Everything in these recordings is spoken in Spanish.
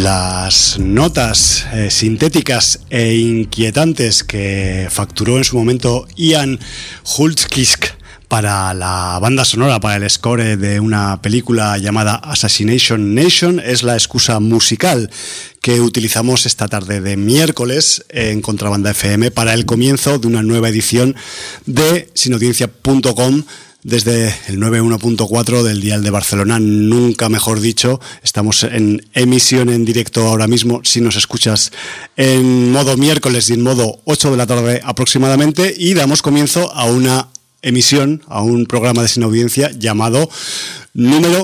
las notas sintéticas e inquietantes que facturó en su momento Ian Hultkisk para la banda sonora, para el score de una película llamada Assassination Nation, es la excusa musical que utilizamos esta tarde de miércoles en Contrabanda FM para el comienzo de una nueva edición de sinaudiencia.com desde el 91.4 del dial de Barcelona, nunca mejor dicho. Estamos en emisión en directo ahora mismo, si nos escuchas en modo miércoles y en modo 8 de la tarde aproximadamente, y damos comienzo a una emisión, a un programa de Sin Audiencia llamado número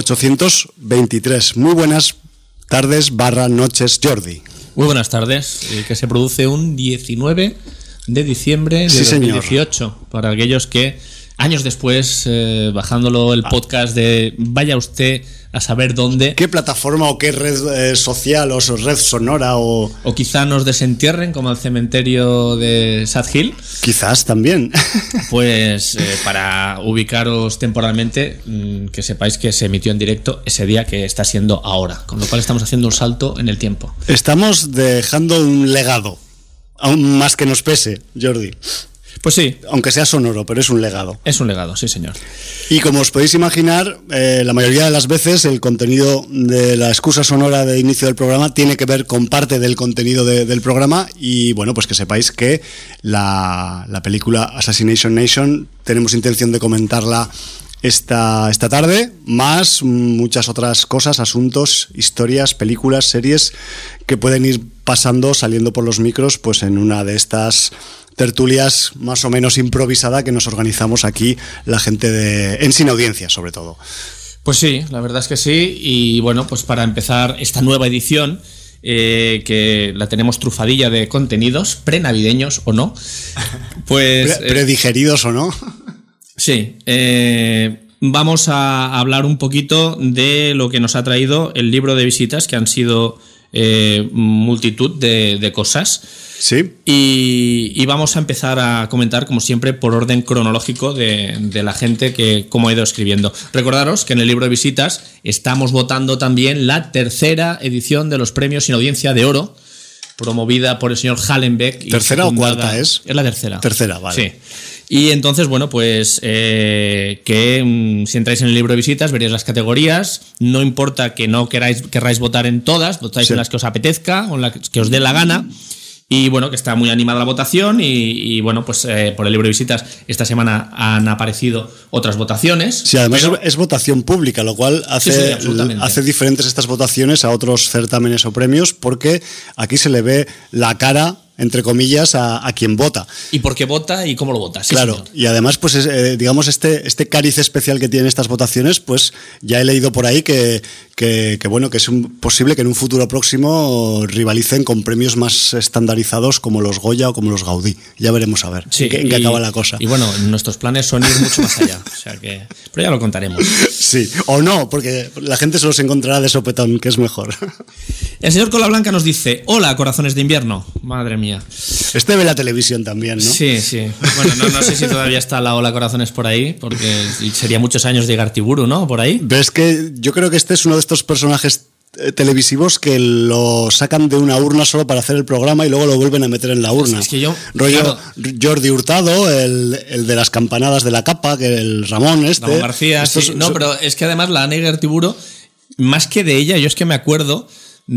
823. Muy buenas tardes / noches, Jordi. Muy buenas tardes, que se produce un 19 de diciembre de 2018, señor. Para aquellos que años después, bajándolo el podcast de vaya usted a saber dónde, qué plataforma o qué red social o red sonora o quizá nos desentierren como el cementerio de Sad Hill, quizás también, pues para ubicaros temporalmente, que sepáis que se emitió en directo ese día que está siendo ahora, con lo cual estamos haciendo un salto en el tiempo. Estamos dejando un legado, aún más que nos pese, Jordi. Pues sí. Aunque sea sonoro, pero es un legado. Es un legado, sí, señor. Y como os podéis imaginar, la mayoría de las veces el contenido de la excusa sonora de inicio del programa tiene que ver con parte del contenido del programa. Y bueno, pues que sepáis que la película Assassination Nation tenemos intención de comentarla esta tarde, más muchas otras cosas, asuntos, historias, películas, series que pueden ir pasando, saliendo por los micros, pues en una de estas tertulias más o menos improvisada que nos organizamos aquí la gente en Sin Audiencia, sobre todo. Pues sí, la verdad es que sí. Y bueno, pues para empezar esta nueva edición, que la tenemos trufadilla de contenidos prenavideños o no, pues predigeridos o no. Sí, vamos a hablar un poquito de lo que nos ha traído el libro de visitas, que han sido multitud de cosas. Sí. Y vamos a empezar a comentar, como siempre, por orden cronológico de la gente que cómo ha ido escribiendo. Recordaros que en el libro de visitas estamos votando también la tercera edición de los premios Sin Audiencia de Oro, promovida por el señor Hallenbeck. ¿Tercera o cuarta es? Es la tercera. Tercera, vale. Sí. Y entonces, bueno, pues que si entráis en el libro de visitas veréis las categorías. No importa que no querráis votar en todas, votáis en las que os apetezca o en las que os dé la gana. Y bueno, que está muy animada la votación y bueno, pues por el libro de visitas esta semana han aparecido otras votaciones. Sí, además es votación pública, lo cual hace diferentes estas votaciones a otros certámenes o premios, porque aquí se le ve la cara, entre comillas, a quien vota. ¿Y por qué vota y cómo lo vota? Sí, claro, señor. Y además, pues digamos, este cariz especial que tienen estas votaciones, pues ya he leído por ahí que bueno, que es posible que en un futuro próximo rivalicen con premios más estandarizados como los Goya o como los Gaudí. Ya veremos a ver en qué acaba la cosa. Y bueno, nuestros planes son ir mucho más allá, o sea que, pero ya lo contaremos. Sí, o no, porque la gente se los encontrará de sopetón, que es mejor. El señor Cola Blanca nos dice: hola, corazones de invierno. Madre mía. Este ve la televisión también, ¿no? Sí, sí. Bueno, no sé si todavía está la Hola Corazones por ahí, porque sería muchos años de Gartiburu, ¿no? Por ahí. Pero es que yo creo que este es uno de estos personajes televisivos que lo sacan de una urna solo para hacer el programa y luego lo vuelven a meter en la urna. Es que yo, rollo claro. Jordi Hurtado, el de las campanadas de la capa, que el Ramón Ramón García, sí. No, pero es que además la Ana Gartiburu, más que de ella, yo es que me acuerdo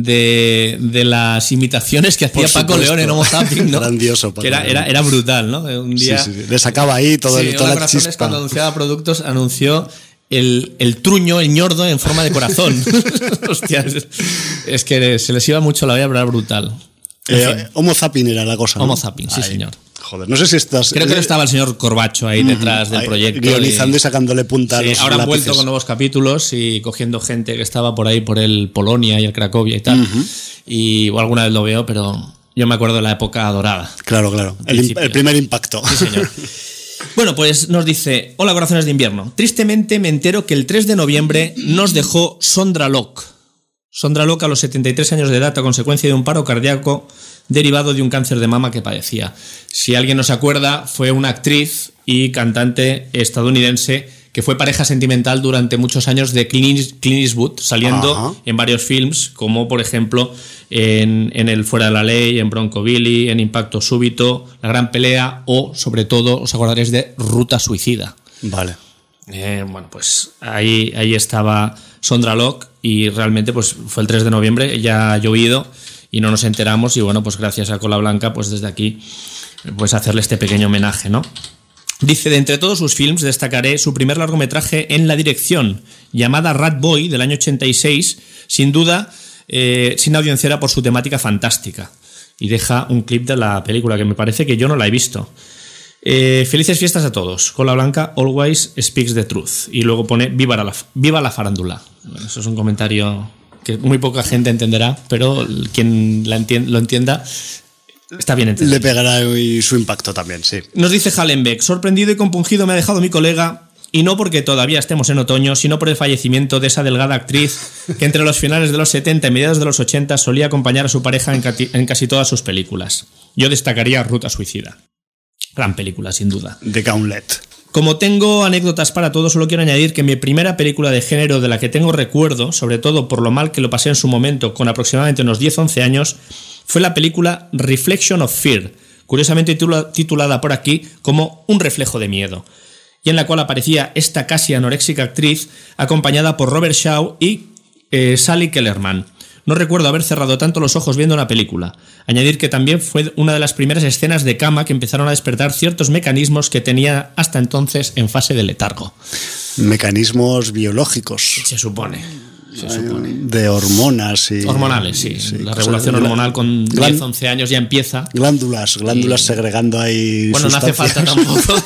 de las imitaciones que hacía Paco León en Homo Zapping, ¿no? Grandioso, Paco. Que era brutal, ¿no? Un día sí. Le sacaba ahí toda la chispa. Cuando anunciaba productos, anunció el truño, el ñordo en forma de corazón. Hostia, es que se les iba mucho la olla, pero era brutal. Homo Zapping era la cosa, ¿no? Homo Zapping, sí, señor. Joder, no sé si estás... Creo que estaba el señor Corbacho ahí detrás del proyecto. Guionizando y sacándole punta a los ahora han lápices. vuelto con nuevos capítulos y cogiendo gente que estaba por ahí, por el Polonia y el Cracovia y tal. Y o alguna vez lo veo, pero yo me acuerdo de la época dorada. Claro. El primer impacto. Sí, señor. Bueno, pues nos dice: hola, corazones de invierno. Tristemente me entero que el 3 de noviembre nos dejó Sondra Locke. Sondra Locke a los 73 años de edad a consecuencia de un paro cardíaco derivado de un cáncer de mama que padecía. Si alguien no se acuerda, fue una actriz y cantante estadounidense que fue pareja sentimental durante muchos años de Clint Eastwood, saliendo en varios films, como por ejemplo en El Fuera de la Ley, en Bronco Billy, en Impacto Súbito, La Gran Pelea o, sobre todo, os acordaréis de Ruta Suicida. Vale. Bueno, pues ahí estaba Sondra Locke y realmente pues fue el 3 de noviembre, ya ha llovido y no nos enteramos y bueno, pues gracias a Cola Blanca, pues desde aquí pues hacerle este pequeño homenaje, ¿no? Dice, de entre todos sus films destacaré su primer largometraje en la dirección, llamada Rat Boy, del año 86, sin duda sin audienciera por su temática fantástica. Y deja un clip de la película que me parece que yo no la he visto. Felices fiestas a todos. Cola Blanca always speaks the truth. Y luego pone viva la farándula. Bueno, eso es un comentario que muy poca gente entenderá, pero quien lo entienda está bien entendido. Le pegará su impacto también, sí. Nos dice Hallenbeck, sorprendido y compungido me ha dejado mi colega, y no porque todavía estemos en otoño, sino por el fallecimiento de esa delgada actriz que entre los finales de los 70 y mediados de los 80 solía acompañar a su pareja en casi todas sus películas. Yo destacaría Ruta Suicida. Gran película, sin duda. The Gauntlet. Como tengo anécdotas para todo, solo quiero añadir que mi primera película de género de la que tengo recuerdo, sobre todo por lo mal que lo pasé en su momento, con aproximadamente unos 10-11 años, fue la película Reflection of Fear, curiosamente titulada por aquí como Un reflejo de miedo, y en la cual aparecía esta casi anoréxica actriz acompañada por Robert Shaw y Sally Kellerman. No recuerdo haber cerrado tanto los ojos viendo una película. Añadir que también fue una de las primeras escenas de cama que empezaron a despertar ciertos mecanismos que tenía hasta entonces en fase de letargo. Mecanismos biológicos. Se supone. De hormonas y... Hormonales, sí. La regulación hormonal con 10-11 años ya empieza. Glándulas segregando ahí. Bueno, sustancias. No hace falta tampoco.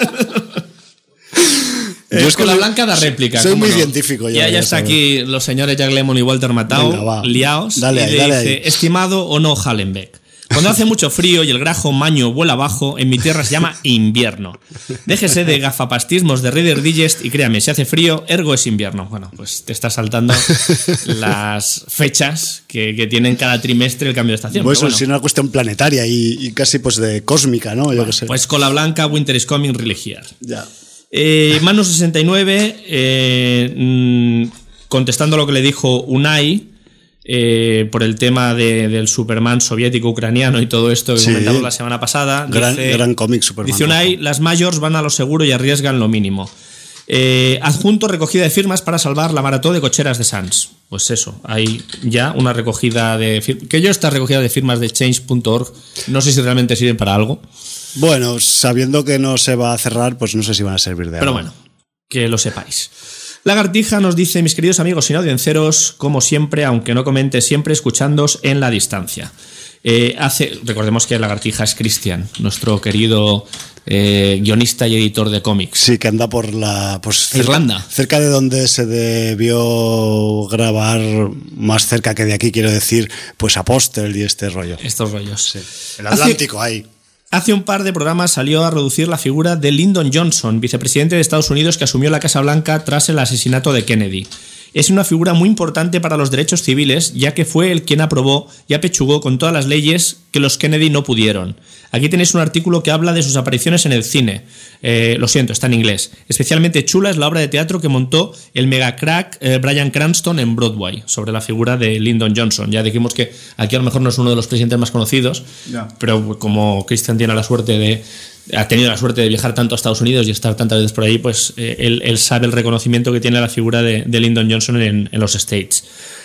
Yo es que la Blanca da réplica. Soy muy científico. Ya está aquí los señores Jack Lemmon y Walter Matthau liados. Dale y ahí, dice, estimado o no Hallenbeck, cuando hace mucho frío y el grajo maño vuela abajo, en mi tierra se llama invierno. Déjese de gafapastismos de Reader Digest y créame, si hace frío, ergo es invierno. Bueno, pues te estás saltando las fechas que tienen cada trimestre el cambio de estación. Pues es una cuestión planetaria y casi pues de cósmica, ¿no? Yo qué sé. Pues Cola Blanca, Winter is coming, really here. Ya. Manu 69, contestando lo que le dijo Unai por el tema del Superman soviético ucraniano y todo esto que comentamos la semana pasada. Gran cómic Superman. Dice Unai, las mayors van a lo seguro y arriesgan lo mínimo. Adjunto recogida de firmas para salvar la maratón de cocheras de Sans. Pues eso, hay ya una recogida de firmas. Que yo esta recogida de firmas de change.org no sé si realmente sirven para algo. Bueno, sabiendo que no se va a cerrar, pues no sé si van a servir de algo. Pero bueno, que lo sepáis. Lagartija nos dice, mis queridos amigos sin audienciaros, como siempre, aunque no comente, siempre escuchándoos en la distancia. Recordemos que Lagartija es Cristian, nuestro querido guionista y editor de cómics. Sí, que anda por Irlanda. Cerca de donde se debió grabar, más cerca que de aquí, quiero decir, pues Apóstol y este rollo. Estos rollos. Sí. El Atlántico, ahí. Hace un par de programas salió a reducir la figura de Lyndon Johnson, vicepresidente de Estados Unidos que asumió la Casa Blanca tras el asesinato de Kennedy. Es una figura muy importante para los derechos civiles, ya que fue el quien aprobó y apechugó con todas las leyes que los Kennedy no pudieron. Aquí tenéis un artículo que habla de sus apariciones en el cine. Lo siento, está en inglés. Especialmente chula es la obra de teatro que montó el megacrack Bryan Cranston en Broadway, sobre la figura de Lyndon Johnson. Ya dijimos que aquí a lo mejor no es uno de los presidentes más conocidos, pero como Christian ha tenido la suerte de viajar tanto a Estados Unidos y estar tantas veces por ahí, pues él sabe el reconocimiento que tiene la figura de Lyndon Johnson en los States.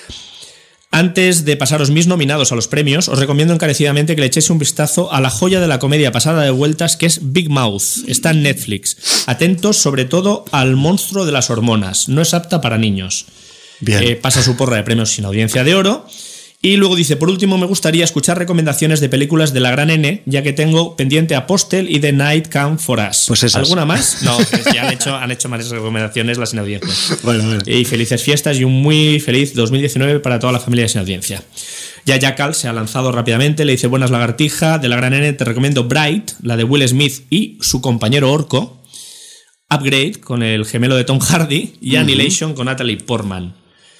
Antes de pasaros mis nominados a los premios, os recomiendo encarecidamente que le echéis un vistazo a la joya de la comedia pasada de vueltas, que es Big Mouth. Está en Netflix. Atentos sobre todo al monstruo de las hormonas. No es apta para niños. Bien. Pasa su porra de premios sin audiencia de oro. Y luego dice, por último me gustaría escuchar recomendaciones de películas de la gran N, ya que tengo pendiente Apostel y The Night Come For Us. Pues esas. ¿Alguna más? No, pues ya han hecho varias recomendaciones las sin audiencia. Bueno. Y felices fiestas y un muy feliz 2019 para toda la familia sin audiencia. Ya Jackal se ha lanzado rápidamente, le dice, buenas Lagartija, de la gran N te recomiendo Bright, la de Will Smith y su compañero Orco, Upgrade con el gemelo de Tom Hardy y Annihilation con Natalie Portman.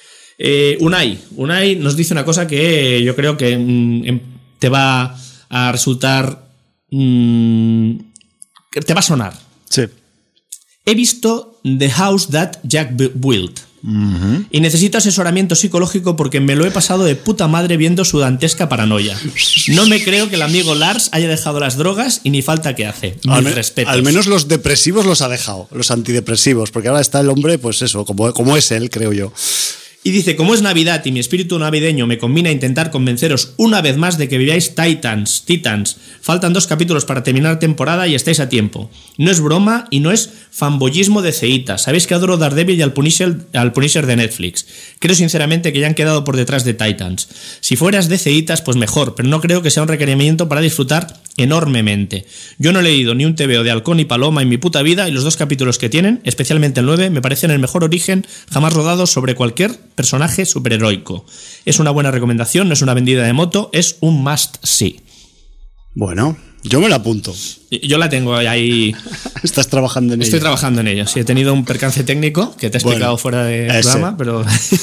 Unai nos dice una cosa que yo creo que te va a resultar, que te va a sonar. Sí. He visto The House That Jack Built. Y necesito asesoramiento psicológico porque me lo he pasado de puta madre viendo su dantesca paranoia. No me creo que el amigo Lars haya dejado las drogas y ni falta que hace. Mis respetos. Al menos los depresivos los ha dejado, los antidepresivos, porque ahora está el hombre, pues eso, como es él, creo yo. Y dice, como es Navidad y mi espíritu navideño me combina a intentar convenceros una vez más de que viváis Titans. Faltan 2 capítulos para terminar temporada y estáis a tiempo. No es broma y no es fanboyismo de ceíta. Sabéis que adoro Daredevil y al Punisher de Netflix. Creo sinceramente que ya han quedado por detrás de Titans. Si fueras de ceítas, pues mejor, pero no creo que sea un requerimiento para disfrutar enormemente. Yo no he leído ni un TVO de Halcón y Paloma en mi puta vida y los 2 capítulos que tienen, especialmente el 9, me parecen el mejor origen jamás rodado sobre cualquier personaje superheroico. Es una buena recomendación, no es una vendida de moto, es un must see. Bueno, yo me la apunto. Yo la tengo ahí. ¿Estás trabajando en ello? Estoy trabajando en ello. Sí, he tenido un percance técnico que te he explicado fuera de programa, pero...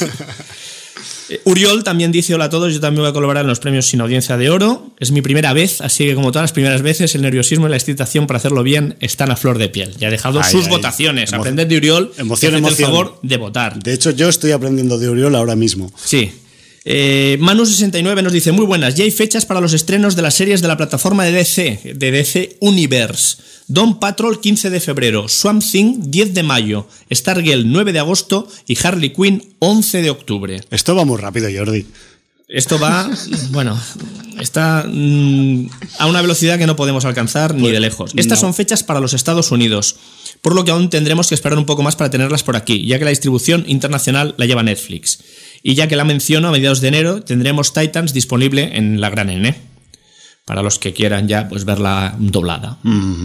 Uriol también dice: hola a todos, yo también voy a colaborar en los premios Sin Audiencia de Oro. Es mi primera vez, así que como todas las primeras veces, el nerviosismo y la excitación para hacerlo bien están a flor de piel. Ya ha dejado sus votaciones. Aprended de Uriol, haced el favor de votar. De hecho, yo estoy aprendiendo de Uriol ahora mismo. Sí. Manu69 nos dice: muy buenas, ya hay fechas para los estrenos de las series de la plataforma de DC Universe. Dawn Patrol 15 de febrero, Swamp Thing 10 de mayo, Stargirl 9 de agosto y Harley Quinn 11 de octubre. Esto va muy rápido, Jordi. Esto va, bueno, está a una velocidad que no podemos alcanzar ni de lejos. Estas son fechas para los Estados Unidos, por lo que aún tendremos que esperar un poco más para tenerlas por aquí, ya que la distribución internacional la lleva Netflix. Y ya que la menciono, a mediados de enero tendremos Titans disponible en la Gran N. Para los que quieran ya pues verla doblada.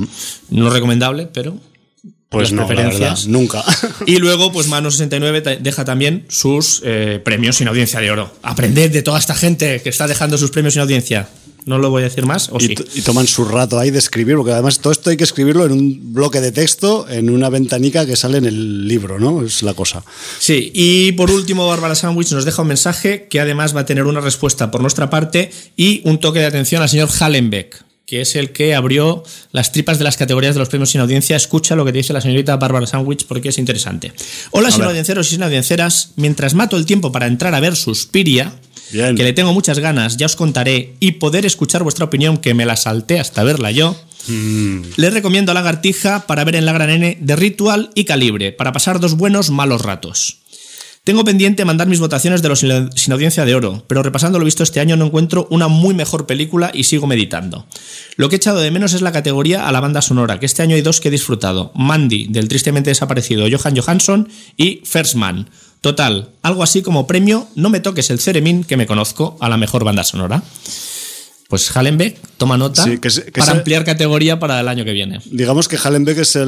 No recomendable, pero pues no, preferencias. La verdad, nunca. Y luego, pues Mano69 deja también sus premios Sin Audiencia de Oro. Aprended de toda esta gente que está dejando sus premios sin audiencia. No lo voy a decir más, ¿o sí? Y toman su rato ahí de escribir, porque además todo esto hay que escribirlo en un bloque de texto, en una ventanica que sale en el libro, ¿no? Es la cosa. Sí, y por último, Bárbara Sandwich nos deja un mensaje que además va a tener una respuesta por nuestra parte y un toque de atención al señor Hallenbeck, que es el que abrió las tripas de las categorías de los premios Sin Audiencia. Escucha lo que dice la señorita Bárbara Sandwich porque es interesante. Hola, sin audienciaros y sin audienciaras. Mientras mato el tiempo para entrar a ver Suspiria, bien, que le tengo muchas ganas, ya os contaré, y poder escuchar vuestra opinión, que me la salté hasta verla yo, les recomiendo a Lagartija para ver en la Gran N de Ritual y Calibre, para pasar 2 buenos malos ratos. Tengo pendiente mandar mis votaciones de los Sin Audiencia de Oro, pero repasando lo visto este año no encuentro una muy mejor película y sigo meditando. Lo que he echado de menos es la categoría a la banda sonora, que este año hay 2 que he disfrutado: Mandy, del tristemente desaparecido Johan Johansson, y First Man. Total, algo así como premio No me toques el ceremín que me conozco a la mejor banda sonora. Pues Hallenbeck toma nota, sí, para ampliar categoría para el año que viene. Digamos que Hallenbeck es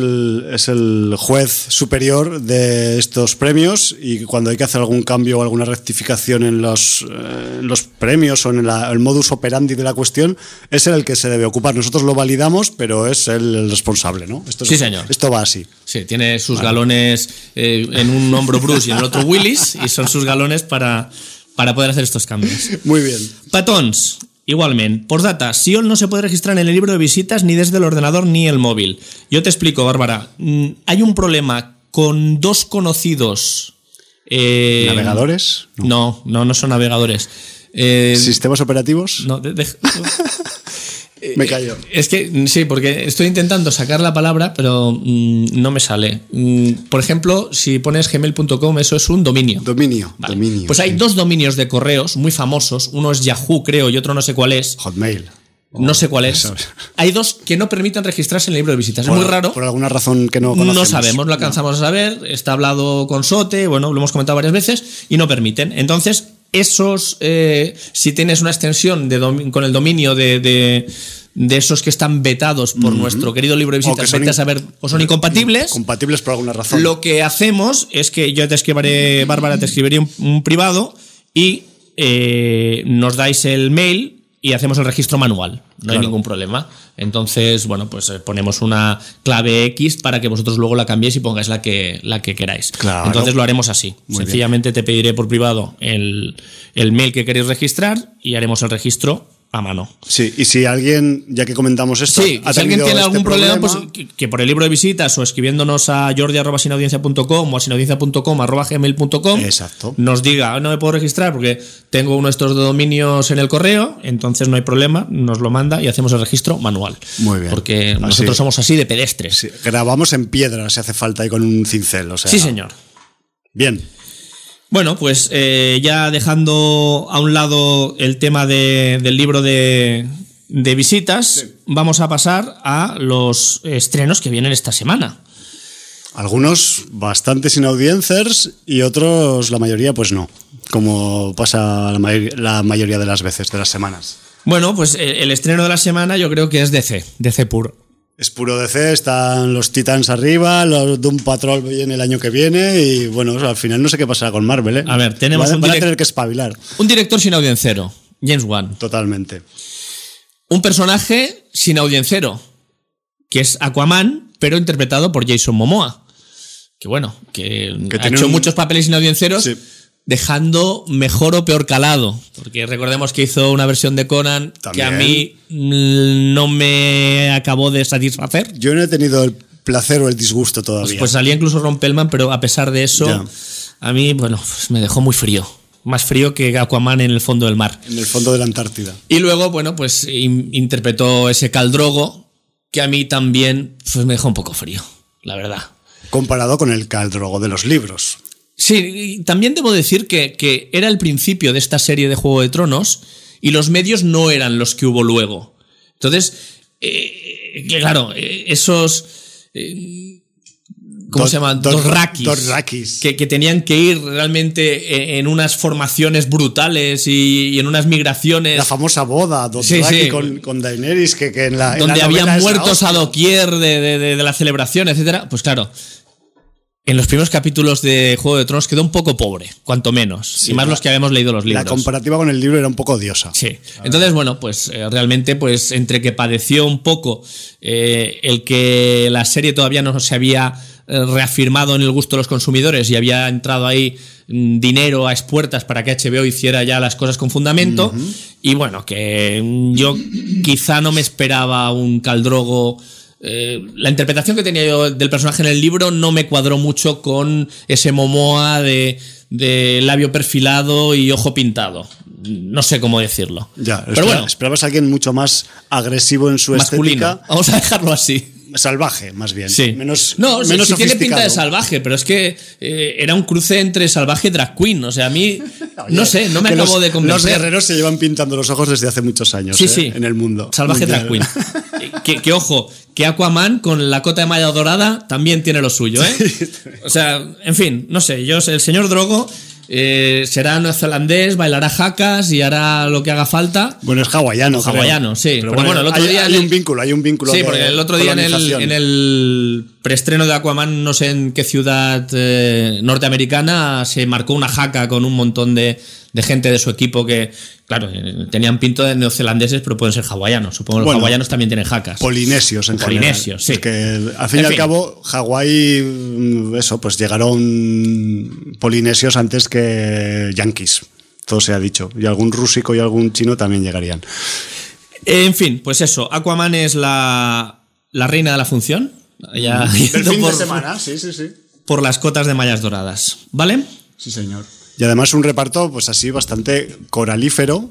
el juez superior de estos premios, y cuando hay que hacer algún cambio o alguna rectificación en los premios o en el modus operandi de la cuestión, es él el que se debe ocupar. Nosotros lo validamos, pero es él el responsable, ¿no? Sí, señor. Esto va así. Sí, tiene sus galones en un hombro Bruce y en el otro Willis, y son sus galones para poder hacer estos cambios. Muy bien. Patons. Igualmente, postdata, Sion no se puede registrar en el libro de visitas ni desde el ordenador ni el móvil. Yo te explico, Bárbara. Hay un problema con 2 conocidos. ¿Navegadores? No son navegadores. ¿Sistemas operativos? No, me callo. Es que sí, porque estoy intentando sacar la palabra, pero no me sale. Por ejemplo, si pones gmail.com, eso es un dominio. Dominio. Pues hay 2 dominios de correos muy famosos. Uno es Yahoo, creo, y otro no sé cuál es. Hotmail. No sé cuál es. Hay 2 que no permiten registrarse en el libro de visitas. Es muy raro. Por alguna razón que no conocemos. No sabemos, lo alcanzamos a saber. Está hablado con SOTE, bueno, lo hemos comentado varias veces, y no permiten. Entonces, esos, si tienes una extensión con el dominio de esos que están vetados por nuestro querido libro de visitas, vete a saber, o son incompatibles. Compatibles por alguna razón. Lo que hacemos es que yo te escribiré, Bárbara, te escribiré un privado y nos dais el mail y hacemos el registro manual. No hay ningún problema. Entonces, bueno, pues ponemos una clave X para que vosotros luego la cambiéis y pongáis la que queráis. Claro. Entonces lo haremos así. Muy Sencillamente bien. Te pediré por privado el mail que queréis registrar y haremos el registro a mano. Sí, y si alguien, ya que comentamos esto, sí, si alguien tiene algún problema, pues que por el libro de visitas o escribiéndonos a jordi@sinaudiencia.com o a sinaudiencia.com@gmail.com exacto, nos diga, no me puedo registrar porque tengo uno de estos dominios en el correo, entonces no hay problema, nos lo manda y hacemos el registro manual. Muy bien. Porque nosotros somos así de pedestres. Sí, grabamos en piedra si hace falta y con un cincel, o sea. Sí, señor. Bien. Bueno, pues ya dejando a un lado el tema del libro de visitas, sí, vamos a pasar a los estrenos que vienen esta semana. Algunos bastante sin audiencers y otros, la mayoría, pues no, como pasa la mayoría de las veces, de las semanas. Bueno, pues el estreno de la semana yo creo que es DC puro. Es puro DC, están los Titans arriba, los Doom Patrol viene el año que viene y bueno, al final no sé qué pasará con Marvel, ¿eh? A ver, tenemos van a tener que espabilar. Un director sin audiencero, James Wan. Totalmente. Un personaje sin audiencero, que es Aquaman, pero interpretado por Jason Momoa. Que bueno, que ha hecho muchos papeles sin audienciros, sí, dejando mejor o peor calado. Porque recordemos que hizo una versión de Conan también, que a mí no me acabó de satisfacer. Yo no he tenido el placer o el disgusto todavía. Pues salía incluso Ron Perlman, pero a pesar de eso, ya, a mí, bueno, pues me dejó muy frío. Más frío que Aquaman en el fondo del mar. En el fondo de la Antártida. Y luego, bueno, pues interpretó ese Khal Drogo, que a mí también pues, me dejó un poco frío, la verdad. Comparado con el Khal Drogo de los libros. Sí, también debo decir que era el principio de esta serie de Juego de Tronos y los medios no eran los que hubo luego. Entonces, claro, esos... ¿Cómo se llaman? Dothraki. Que tenían que ir realmente en unas formaciones brutales y en unas migraciones. La famosa boda Dothraki, sí, sí, con Daenerys, que en la donde en la había muertos a doquier de la celebración, etcétera. Pues claro, en los primeros capítulos de Juego de Tronos quedó un poco pobre, cuanto menos. Sí, y más los que habíamos leído los libros. La comparativa con el libro era un poco odiosa. Sí. Entonces, bueno, pues realmente, pues entre que padeció un poco el que la serie todavía no se había reafirmado en el gusto de los consumidores y había entrado ahí dinero a expuertas para que HBO hiciera ya las cosas con fundamento. Y bueno, que yo quizá no me esperaba un Khal Drogo. La interpretación que tenía yo del personaje en el libro no me cuadró mucho con ese Momoa de labio perfilado y ojo pintado. No sé cómo decirlo. Ya, pero bueno, esperabas a alguien mucho más agresivo en su masculino. Estética. Vamos a dejarlo así. Salvaje, más bien. Sí. Menos sí tiene pinta de salvaje, pero es que era un cruce entre salvaje y drag queen. O sea, a mí, no sé, no me acabo de convencer. Los guerreros se llevan pintando los ojos desde hace muchos años, sí, en el mundo. Salvaje drag queen. que ojo, que Aquaman con la cota de malla dorada también tiene lo suyo, ¿eh? Sí. O sea, en fin, no sé, el señor Drogo será neozelandés, bailará jacas y hará lo que haga falta. Bueno, es hawaiano. Hawaiano, sí. Pero bueno, el otro día hay un vínculo. Sí, porque el otro día en el preestreno de Aquaman, no sé en qué ciudad norteamericana, se marcó una jaca con un montón de gente de su equipo que, claro, tenían pinto de neozelandeses, pero pueden ser hawaianos. Supongo que los hawaianos también tienen jacas. Polinesios en general. Polinesios, sí. Que al fin y al cabo, Hawái, pues llegaron polinesios antes que yanquis. Todo se ha dicho. Y algún rússico y algún chino también llegarían. En fin, pues eso. Aquaman es la reina de la función. Ya del fin de semana, sí. Por las cotas de mallas doradas, ¿vale? Sí, señor. Y además un reparto pues así bastante coralífero,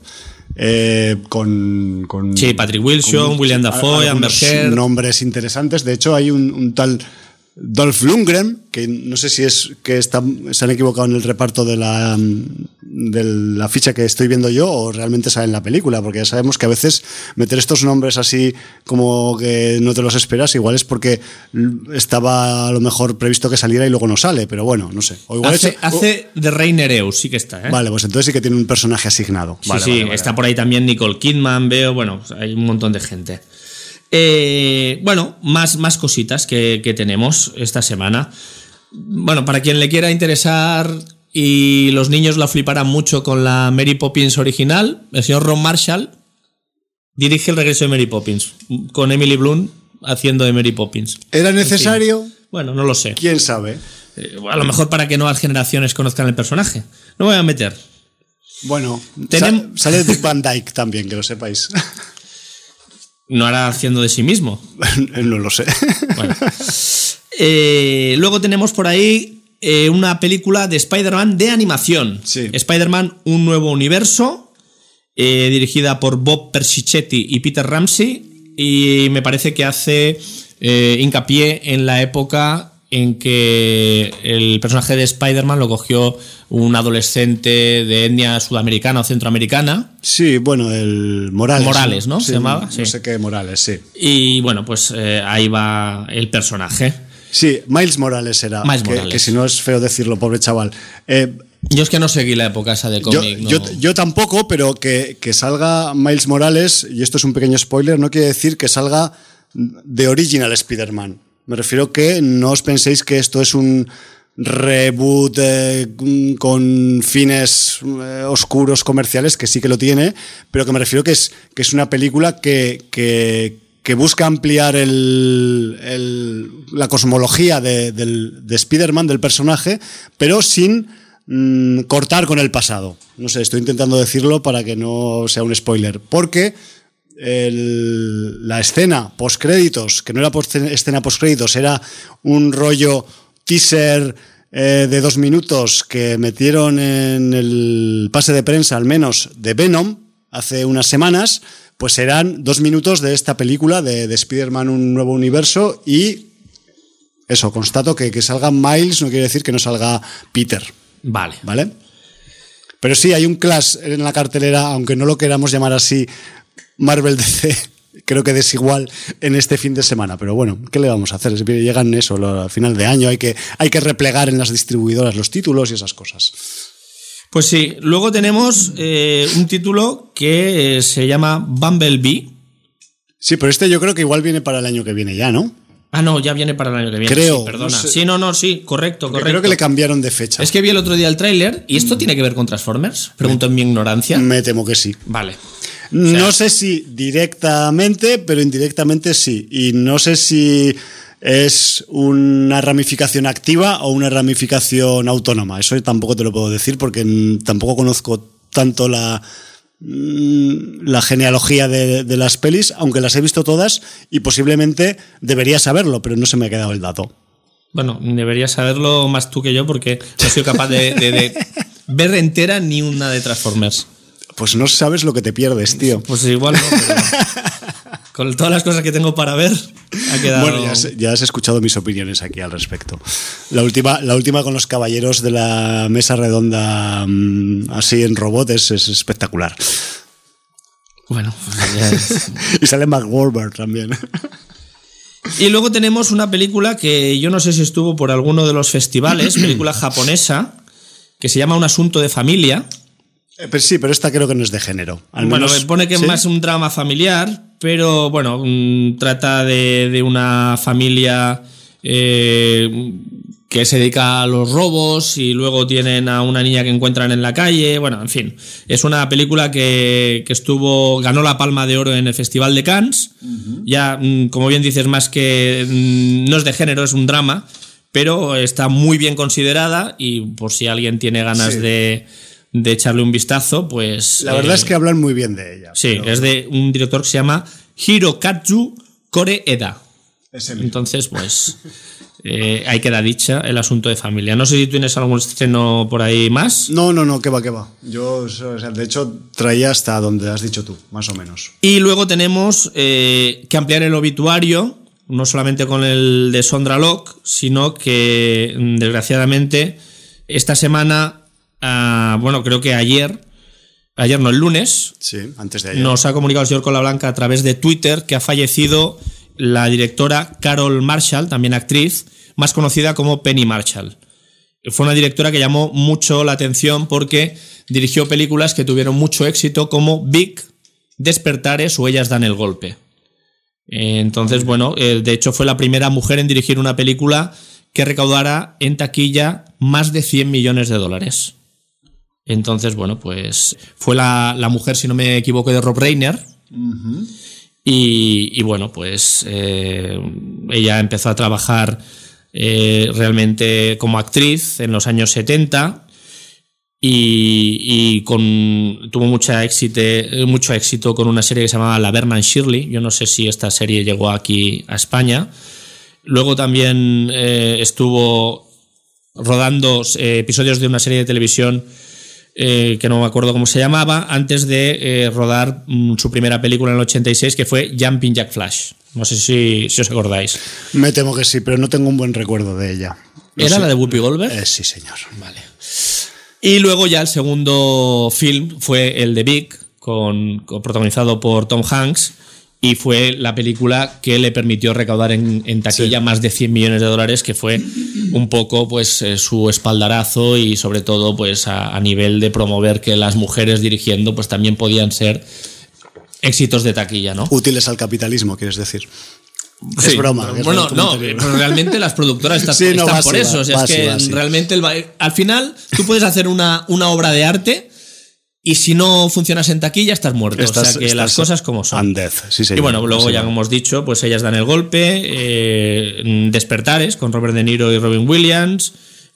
con sí, Patrick Wilson, William Dafoe, Amber Heard. Nombres interesantes. De hecho hay un tal Dolph Lundgren, que no sé si es que se han equivocado en el reparto de la ficha que estoy viendo yo o realmente sale en la película, porque ya sabemos que a veces meter estos nombres así como que no te los esperas, igual es porque estaba a lo mejor previsto que saliera y luego no sale, pero bueno, no sé. O igual hace de Rey Nereus, sí que está, ¿eh? Vale, pues entonces sí que tiene un personaje asignado. Sí, vale. Está por ahí también Nicole Kidman, veo, bueno, hay un montón de gente. Bueno, más cositas que tenemos esta semana. Bueno, para quien le quiera interesar y los niños la fliparán mucho con la Mary Poppins original, el señor Ron Marshall dirige el regreso de Mary Poppins con Emily Blunt haciendo de Mary Poppins. ¿Era necesario? En fin, bueno, no lo sé. ¿Quién sabe? A lo mejor para que nuevas generaciones conozcan el personaje. No me voy a meter. Bueno, sale Dick Van Dyke también, que lo sepáis. ¿No hará haciendo de sí mismo? No lo sé. Bueno. Luego tenemos por ahí una película de Spider-Man de animación. Sí. Spider-Man, un nuevo universo, dirigida por Bob Persichetti y Peter Ramsey, y me parece que hace hincapié en la época en que el personaje de Spider-Man lo cogió un adolescente de etnia sudamericana o centroamericana. Sí, bueno, el Morales. Morales, ¿no? Sí, ¿Se llamaba? No sí. sé qué Morales, sí. Y bueno, pues ahí va el personaje. Sí, Miles Morales era. Miles Morales. Que si no es feo decirlo, pobre chaval. Yo es que no seguí la época esa de cómic. Yo tampoco, pero que salga Miles Morales, y esto es un pequeño spoiler, no quiere decir que salga de Original Spider-Man. Me refiero que no os penséis que esto es un reboot con fines oscuros comerciales, que sí que lo tiene, pero que me refiero que es una película que busca ampliar la cosmología de Spider-Man, del personaje, pero sin cortar con el pasado. No sé, estoy intentando decirlo para que no sea un spoiler, porque la escena postcréditos, que no era escena postcréditos, era un rollo teaser de 2 minutos que metieron en el pase de prensa, al menos, de Venom hace unas semanas, pues eran 2 minutos de esta película de Spider-Man, un nuevo universo, y eso, constato que salga Miles no quiere decir que no salga Peter. Vale. Pero sí, hay un clash en la cartelera, aunque no lo queramos llamar así, Marvel DC, creo que desigual en este fin de semana, pero bueno, ¿qué le vamos a hacer? Llegan eso, al final de año, hay que replegar en las distribuidoras los títulos y esas cosas. Pues sí, luego tenemos un título que se llama Bumblebee. Sí, pero este yo creo que igual viene para el año que viene ya, ¿no? Ah, no, ya viene para el año que viene. Creo. Sí, perdona. No sé. Sí, sí, correcto. Creo que le cambiaron de fecha. Es que vi el otro día el tráiler, ¿y esto tiene que ver con Transformers? Pregunto en mi ignorancia. Me temo que sí. Vale. No sé si directamente, pero indirectamente sí. Y no sé si es una ramificación activa o una ramificación autónoma. Eso tampoco te lo puedo decir porque tampoco conozco tanto la genealogía de las pelis, aunque las he visto todas y posiblemente debería saberlo, pero no se me ha quedado el dato. Bueno, deberías saberlo más tú que yo porque no he sido capaz de ver entera ni una de Transformers. Pues no sabes lo que te pierdes, tío. Pues igual no, pero con todas las cosas que tengo para ver, ha quedado... Bueno, ya has escuchado mis opiniones aquí al respecto. La última con los caballeros de la mesa redonda así en robot es espectacular. Bueno, pues ya es... Y sale Mark Wahlberg también. Y luego tenemos una película que yo no sé si estuvo por alguno de los festivales, película japonesa, que se llama Un asunto de familia. Pero sí, pero esta creo que no es de género. Bueno, me pone que es ¿sí? más un drama familiar, pero bueno, trata de una familia que se dedica a los robos y luego tienen a una niña que encuentran en la calle. Bueno, en fin, es una película que ganó la Palma de Oro en el Festival de Cannes. Uh-huh. Ya, como bien dices, más que no es de género, es un drama, pero está muy bien considerada y por si alguien tiene ganas sí. de echarle un vistazo, pues... La verdad es que hablan muy bien de ella. Sí, pero... es de un director que se llama Hirokazu Koreeda. Entonces, pues, ahí queda dicha el asunto de familia. No sé si tú tienes algún estreno por ahí más. No, qué va. Yo, o sea, de hecho, traía hasta donde has dicho tú, más o menos. Y luego tenemos que ampliar el obituario, no solamente con el de Sondra Locke, sino que, desgraciadamente, esta semana... bueno, creo que ayer no, el lunes, sí, antes de ayer, nos ha comunicado el señor Colablanca a través de Twitter que ha fallecido la directora Carol Marshall, también actriz, más conocida como Penny Marshall. Fue una directora que llamó mucho la atención porque dirigió películas que tuvieron mucho éxito como Big, Despertares o Ellas dan el golpe. Entonces, bueno, de hecho fue la primera mujer en dirigir una película que recaudara en taquilla más de $100 millones. Entonces, bueno, pues fue la mujer, si no me equivoco, de Rob Reiner. Uh-huh. Y bueno, pues ella empezó a trabajar realmente como actriz en los años 70 y tuvo mucho éxito con una serie que se llamaba La Vernon Shirley. Yo no sé si esta serie llegó aquí a España. Luego también estuvo rodando episodios de una serie de televisión que no me acuerdo cómo se llamaba, antes de rodar su primera película en el 86, que fue Jumping Jack Flash. No sé si os acordáis. Me temo que sí, pero no tengo un buen recuerdo de ella. ¿Era la de Whoopi Goldberg? Sí, señor. Vale. Y luego ya el segundo film fue el de Big, protagonizado por Tom Hanks, y fue la película que le permitió recaudar en taquilla más de $100 millones, que fue un poco pues su espaldarazo, y sobre todo pues a nivel de promover que las mujeres dirigiendo pues también podían ser éxitos de taquilla, ¿no? Útiles al capitalismo, quieres decir. Sí, es broma. Bueno, no, pero realmente las productoras están por eso. O sea, es que realmente al final tú puedes hacer una obra de arte y si no funcionas en taquilla estás muerto. O sea, que las cosas como son. Sí, señor. Y bueno, luego ya hemos dicho, pues ellas dan el golpe. Despertares con Robert De Niro y Robin Williams.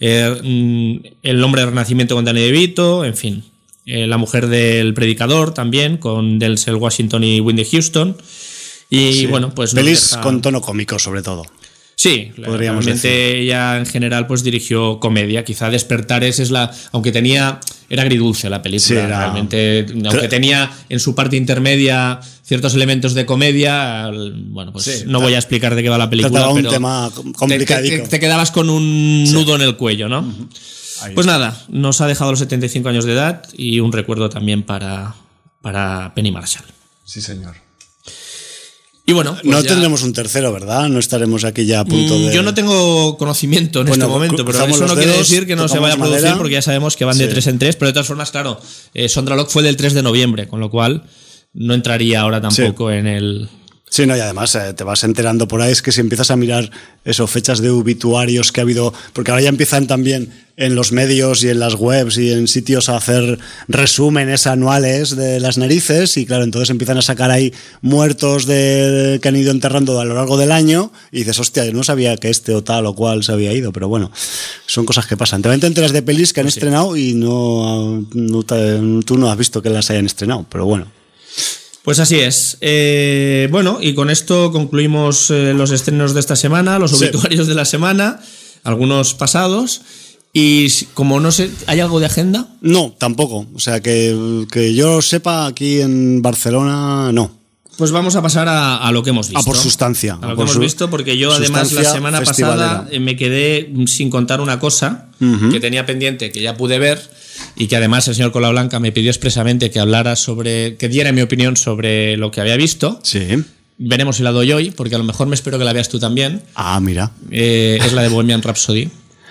El hombre de Renacimiento con Danny DeVito. En fin. La mujer del predicador también con Denzel Washington y Whitney Houston. Y bueno, pues pelis con tono cómico, sobre todo. Sí, realmente ella en general pues dirigió comedia. Quizá Despertares aunque era agridulce la película. Sí, realmente, aunque tenía en su parte intermedia ciertos elementos de comedia, bueno, pues no voy a explicar de qué va la película. Trataba pero un tema complicadito. Te quedabas con un nudo en el cuello, ¿no? Pues nada, nos ha dejado los 75 años de edad y un recuerdo también para Penny Marshall. Sí, señor. Y bueno, pues no tendremos un tercero, ¿verdad? No estaremos aquí ya a punto de... Yo no tengo conocimiento en este momento, pero eso no quiere decir que no se vaya a producir, porque ya sabemos que van de 3 en 3, pero de todas formas, claro, Sondra Locke fue del 3 de noviembre, con lo cual no entraría ahora tampoco en el... Sí, no, y además te vas enterando por ahí, es que si empiezas a mirar fechas de obituarios que ha habido, porque ahora ya empiezan también en los medios y en las webs y en sitios a hacer resúmenes anuales de las narices, y claro, entonces empiezan a sacar ahí muertos que han ido enterrando a lo largo del año, y dices, hostia, yo no sabía que este o tal o cual se había ido, pero bueno, son cosas que pasan. Te enteras de pelis que han estrenado y tú no has visto que las hayan estrenado, pero bueno. Pues así es. Bueno, y con esto concluimos los estrenos de esta semana, los obituarios de la semana, algunos pasados. Y como no sé, ¿hay algo de agenda? No, tampoco. O sea, que yo sepa, aquí en Barcelona, no. Pues vamos a pasar a lo que hemos visto. Por sustancia. A lo que hemos visto, porque yo además la semana pasada me quedé sin contar una cosa que tenía pendiente, que ya pude ver, y que además el señor Cola Blanca me pidió expresamente que diera mi opinión sobre lo que había visto. Sí. Veremos si la doy hoy, porque a lo mejor me espero que la veas tú también. Ah, mira. Es la de Bohemian Rhapsody.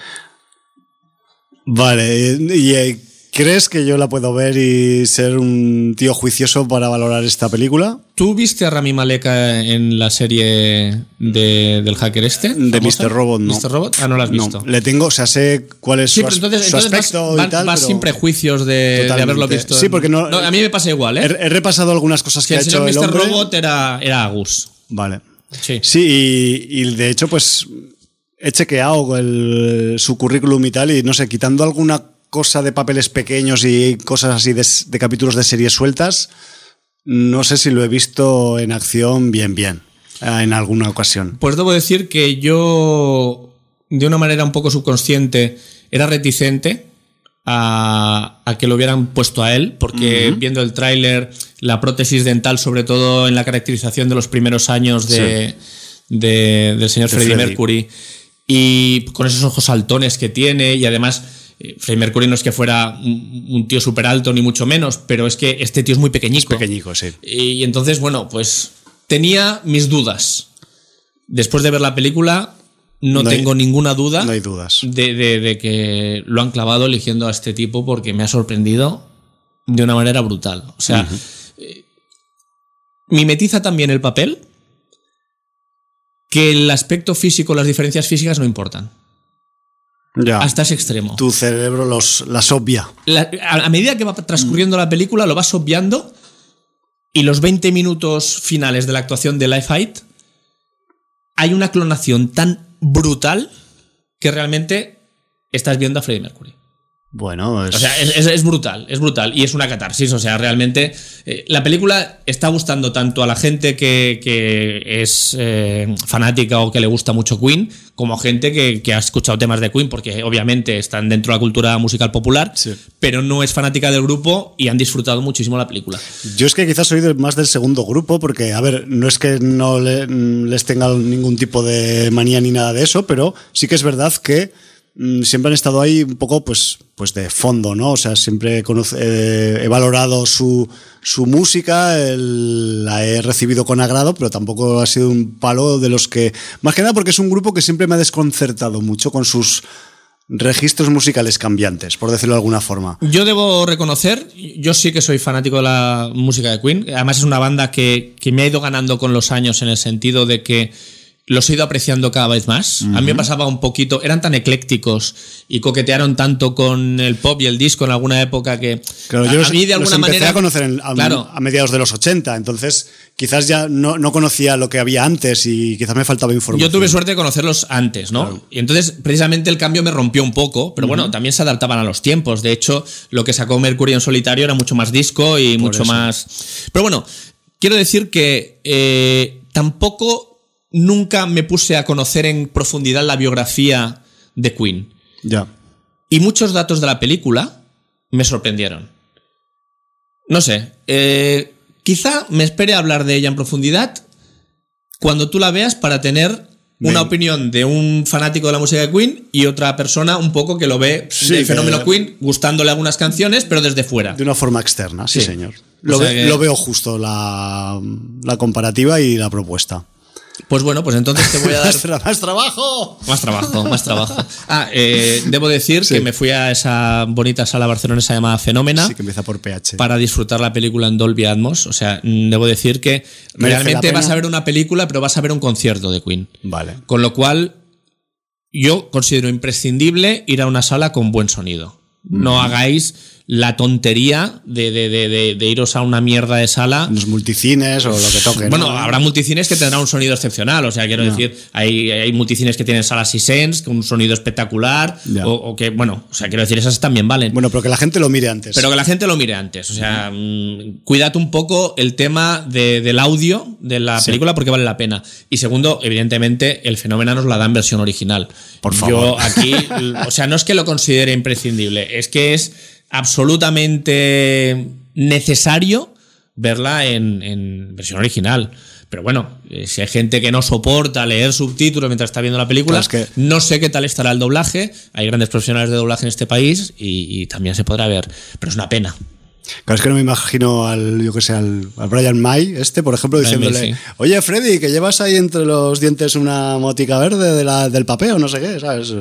Vale, ¿y crees que yo la puedo ver y ser un tío juicioso para valorar esta película? ¿Tú viste a Rami Malek en la serie del hacker este? De Mr. Robot, no. ¿Mr. Robot? Ah, no la has visto. No, le tengo, o sea, sé cuál es su aspecto y tal. Vas sin prejuicios de haberlo visto. Sí, porque no, a mí me pasa igual, ¿eh? He repasado algunas cosas que ha hecho el hombre. Mr. Robot era Agus. Vale. Sí, y de hecho, pues he chequeado su currículum y tal, y no sé, quitando alguna cosa de papeles pequeños y cosas así de capítulos de series sueltas, no sé si lo he visto en acción bien, en alguna ocasión. Pues debo decir que yo, de una manera un poco subconsciente, era reticente a que lo hubieran puesto a él, porque viendo el tráiler, la prótesis dental, sobre todo en la caracterización de los primeros años del señor Freddie Mercury, y con esos ojos saltones que tiene, y además Freddie Mercury no es que fuera un tío súper alto ni mucho menos, pero es que este tío es muy pequeñico. Es pequeñico, sí. Y entonces, bueno, pues tenía mis dudas. Después de ver la película, no tengo ninguna duda. No hay dudas. De que lo han clavado eligiendo a este tipo, porque me ha sorprendido de una manera brutal. O sea, mimetiza también el papel, que el aspecto físico, las diferencias físicas no importan. Ya. Hasta ese extremo. Tu cerebro las obvia. A medida que va transcurriendo la película, lo vas obviando, y los 20 minutos finales de la actuación de Lifehide, hay una clonación tan brutal que realmente estás viendo a Freddie Mercury. Bueno, o sea, es brutal, es brutal y es una catarsis, o sea, realmente la película está gustando tanto a la gente que es fanática o que le gusta mucho Queen, como a gente que ha escuchado temas de Queen, porque obviamente están dentro de la cultura musical popular, sí, pero no es fanática del grupo y han disfrutado muchísimo la película. Yo es que quizás soy más del segundo grupo, porque, a ver, no es que no les tenga ningún tipo de manía ni nada de eso, pero sí que es verdad que siempre han estado ahí un poco pues de fondo, ¿no? O sea, siempre he valorado su música, la he recibido con agrado, pero tampoco ha sido un palo de los que... Más que nada porque es un grupo que siempre me ha desconcertado mucho con sus registros musicales cambiantes, por decirlo de alguna forma. Yo debo reconocer, yo sí que soy fanático de la música de Queen. Además es una banda que me ha ido ganando con los años, en el sentido de que los he ido apreciando cada vez más. Uh-huh. A mí me pasaba un poquito, eran tan eclécticos y coquetearon tanto con el pop y el disco en alguna época que claro, yo a mí de alguna manera empecé a conocer claro, a mediados de los 80, entonces quizás ya no conocía lo que había antes y quizás me faltaba información. Yo tuve suerte de conocerlos antes, ¿no? Claro. Y entonces precisamente el cambio me rompió un poco, pero bueno, también se adaptaban a los tiempos. De hecho, lo que sacó Mercury en solitario era mucho más disco y por mucho eso. Más... Pero bueno, quiero decir que tampoco... Nunca me puse a conocer en profundidad la biografía de Queen. Ya. Y muchos datos de la película me sorprendieron. No sé, quizá me espere a hablar de ella en profundidad cuando tú la veas, para tener una opinión de un fanático de la música de Queen y otra persona un poco que lo ve del fenómeno Queen, gustándole algunas canciones, pero desde fuera. De una forma externa, sí. Señor. Lo veo justo, la comparativa y la propuesta. Pues bueno, pues entonces te voy a dar... ¡Más trabajo! Más trabajo. Debo decir que me fui a esa bonita sala barcelonesa llamada Fenómena. Sí, que empieza por PH. Para disfrutar la película en Dolby Atmos. O sea, debo decir que realmente vas a ver una película, pero vas a ver un concierto de Queen. Vale. Con lo cual, yo considero imprescindible ir a una sala con buen sonido. No hagáis la tontería de iros a una mierda de sala. Los multicines o lo que toque. Bueno, ¿no? Habrá multicines que tendrán un sonido excepcional. O sea, quiero decir, hay multicines que tienen salas Hisense con un sonido espectacular. O que, bueno, o sea, quiero decir, esas también valen. Bueno, pero que la gente lo mire antes. O sea, cuidad un poco el tema del audio de la película, porque vale la pena. Y segundo, evidentemente, el Fenómeno nos la da en versión original. Por favor. Yo aquí, o sea, no es que lo considere imprescindible, es que es absolutamente necesario verla en versión original. Pero bueno, si hay gente que no soporta leer subtítulos mientras está viendo la película, claro, no sé qué tal estará el doblaje. Hay grandes profesionales de doblaje en este país y también se podrá ver, pero es una pena. Claro, es que no me imagino al Brian May, por ejemplo, diciéndole: oye, Freddy, que llevas ahí entre los dientes una motica verde del papel o no sé qué, ¿sabes?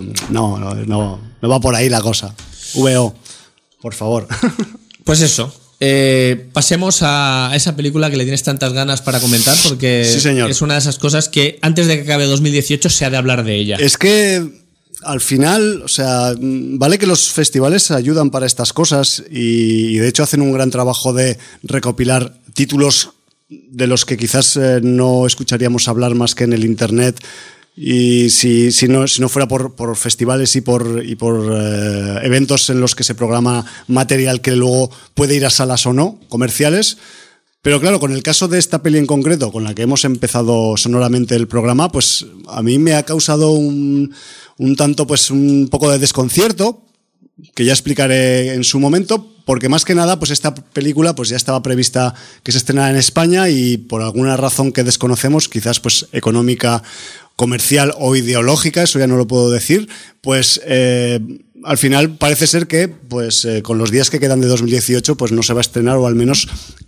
No va por ahí la cosa. VO, por favor. Pues eso. Pasemos a esa película que le tienes tantas ganas para comentar, porque sí, señor, es una de esas cosas que antes de que acabe 2018 se ha de hablar de ella. Es que al final, o sea, vale que los festivales ayudan para estas cosas y de hecho hacen un gran trabajo de recopilar títulos de los que quizás no escucharíamos hablar más que en el internet. Y si no fuera por festivales y por eventos en los que se programa material que luego puede ir a salas o no, comerciales. Pero claro, con el caso de esta peli en concreto, con la que hemos empezado sonoramente el programa, pues a mí me ha causado un tanto, pues un poco de desconcierto, que ya explicaré en su momento, porque más que nada, pues esta película pues ya estaba prevista que se estrenara en España y por alguna razón que desconocemos, quizás pues económica, comercial o ideológica, eso ya no lo puedo decir, pues al final parece ser que pues con los días que quedan de 2018 pues no se va a estrenar, o al menos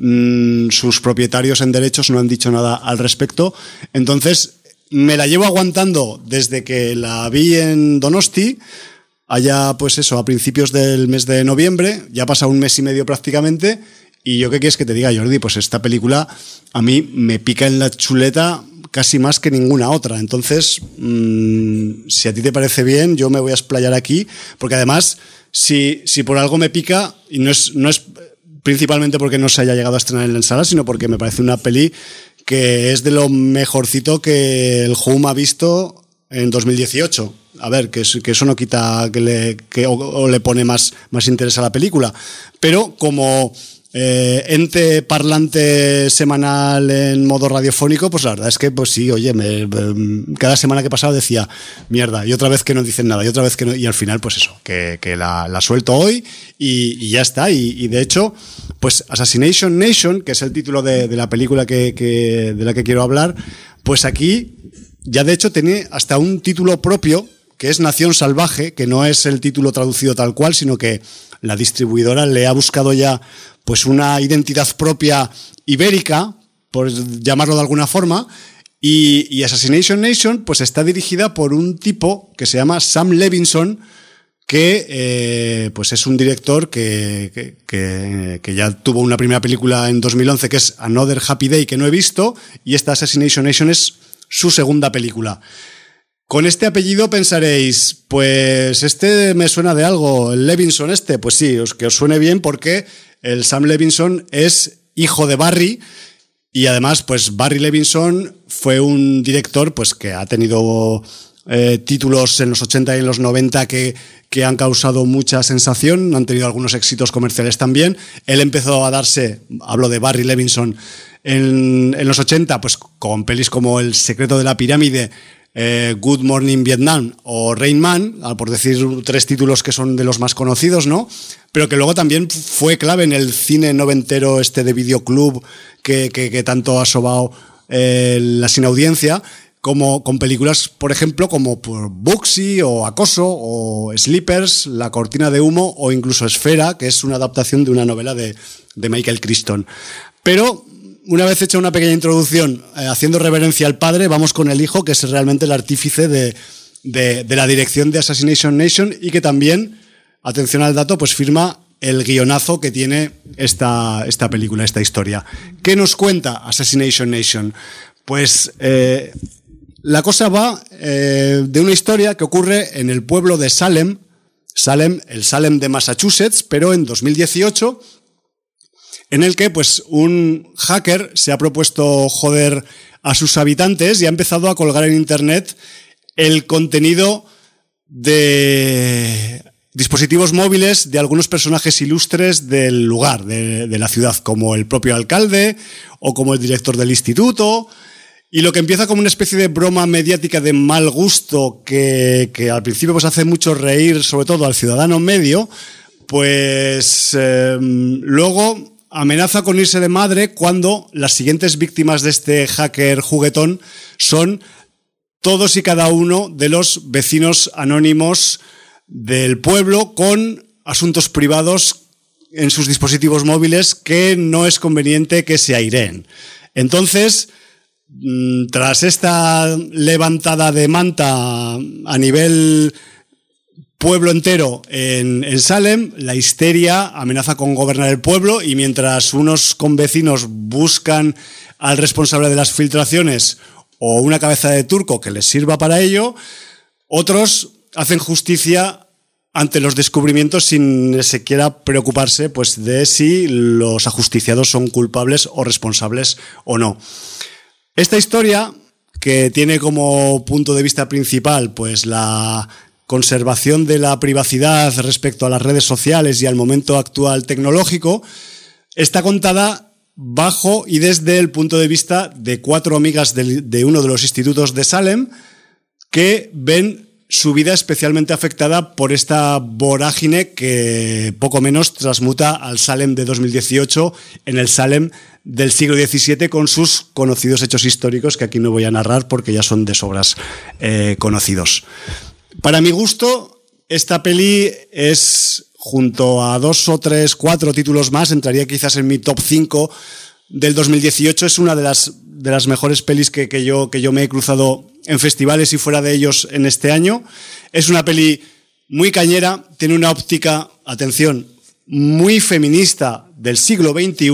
sus propietarios en derechos no han dicho nada al respecto. Entonces me la llevo aguantando desde que la vi en Donosti, allá pues eso, a principios del mes de noviembre. Ya ha pasado un mes y medio prácticamente, y yo qué quieres que te diga, Jordi, pues esta película a mí me pica en la chuleta casi más que ninguna otra. Entonces, si a ti te parece bien, yo me voy a explayar aquí, porque además, si por algo me pica, y no es principalmente porque no se haya llegado a estrenar en la sala, sino porque me parece una peli que es de lo mejorcito que el Home ha visto en 2018. a ver, que eso no quita o le pone más interés a la película, pero como ente parlante semanal en modo radiofónico, pues la verdad es que pues sí, oye, cada semana que pasaba decía mierda, y otra vez que no dicen nada, y otra vez que no, y al final pues eso, que la suelto hoy y ya está, y de hecho pues Assassination Nation, que es el título de la película de la que quiero hablar, pues aquí ya de hecho tiene hasta un título propio, que es Nación Salvaje, que no es el título traducido tal cual, sino que la distribuidora le ha buscado ya pues una identidad propia ibérica, por llamarlo de alguna forma, y Assassination Nation pues está dirigida por un tipo que se llama Sam Levinson, que pues es un director que ya tuvo una primera película en 2011 que es Another Happy Day, que no he visto, y esta Assassination Nation es su segunda película. Con este apellido pensaréis, pues este me suena de algo, el Levinson pues sí, que os suene bien porque el Sam Levinson es hijo de Barry, y además pues Barry Levinson fue un director pues que ha tenido títulos en los 80 y en los 90 que han causado mucha sensación, han tenido algunos éxitos comerciales también. Él empezó a darse, hablo de Barry Levinson, en los 80 pues con pelis como El secreto de la pirámide, Good Morning Vietnam o Rain Man, por decir 3 títulos que son de los más conocidos, ¿no? Pero que luego también fue clave en el cine noventero de videoclub que tanto ha sobado la sin audiencia, como con películas, por ejemplo, como Bugsy o Acoso o Sleepers, La cortina de humo o incluso Esfera, que es una adaptación de una novela de Michael Crichton. Pero una vez hecha una pequeña introducción, haciendo reverencia al padre, vamos con el hijo, que es realmente el artífice de la dirección de Assassination Nation, y que también, atención al dato, pues firma el guionazo que tiene esta película, esta historia. ¿Qué nos cuenta Assassination Nation? Pues la cosa va de una historia que ocurre en el pueblo de Salem, el Salem de Massachusetts, pero en 2018, en el que pues un hacker se ha propuesto joder a sus habitantes y ha empezado a colgar en internet el contenido de dispositivos móviles de algunos personajes ilustres del lugar, de la ciudad, como el propio alcalde o como el director del instituto. Y lo que empieza como una especie de broma mediática de mal gusto que al principio pues hace mucho reír, sobre todo al ciudadano medio, pues luego amenaza con irse de madre cuando las siguientes víctimas de este hacker juguetón son todos y cada uno de los vecinos anónimos del pueblo con asuntos privados en sus dispositivos móviles que no es conveniente que se aireen. Entonces, tras esta levantada de manta a nivel pueblo entero en Salem, la histeria amenaza con gobernar el pueblo, y mientras unos convecinos buscan al responsable de las filtraciones o una cabeza de turco que les sirva para ello, otros hacen justicia ante los descubrimientos sin siquiera preocuparse pues de si los ajusticiados son culpables o responsables o no. Esta historia, que tiene como punto de vista principal pues la conservación de la privacidad respecto a las redes sociales y al momento actual tecnológico, está contada bajo y desde el punto de vista de 4 amigas de uno de los institutos de Salem que ven su vida especialmente afectada por esta vorágine que poco menos transmuta al Salem de 2018 en el Salem del siglo XVII, con sus conocidos hechos históricos que aquí no voy a narrar porque ya son de sobras conocidos. Para mi gusto, esta peli es, junto a 2 o 3, 4 títulos más, entraría quizás en mi top 5 del 2018. Es una de las mejores pelis que yo me he cruzado en festivales y fuera de ellos en este año. Es una peli muy cañera, tiene una óptica, atención, muy feminista del siglo XXI.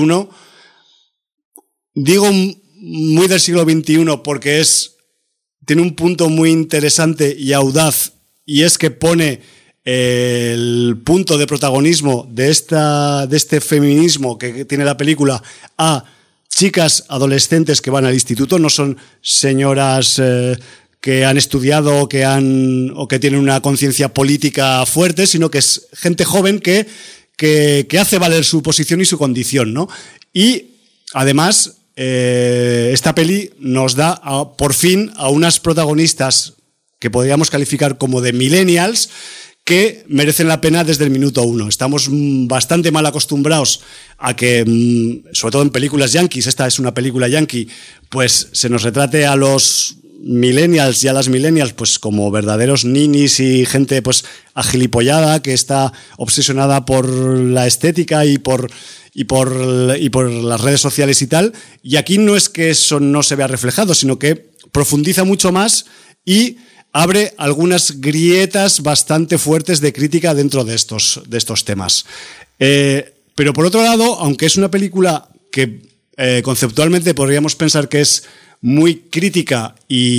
Digo muy del siglo XXI porque tiene un punto muy interesante y audaz, y es que pone el punto de protagonismo de este feminismo que tiene la película a chicas adolescentes que van al instituto. No son señoras que han estudiado o que tienen una conciencia política fuerte, sino que es gente joven que hace valer su posición y su condición, ¿no? Y además, esta peli nos da por fin a unas protagonistas que podríamos calificar como de millennials, que merecen la pena desde el minuto uno. Estamos bastante mal acostumbrados a que, sobre todo en películas yankees, esta es una película yankee, pues se nos retrate a los millennials y a las millennials pues como verdaderos ninis y gente pues agilipollada que está obsesionada por la estética y por las redes sociales y tal. Y aquí no es que eso no se vea reflejado, sino que profundiza mucho más y abre algunas grietas bastante fuertes de crítica dentro de estos temas. Pero por otro lado, aunque es una película que conceptualmente podríamos pensar que es muy crítica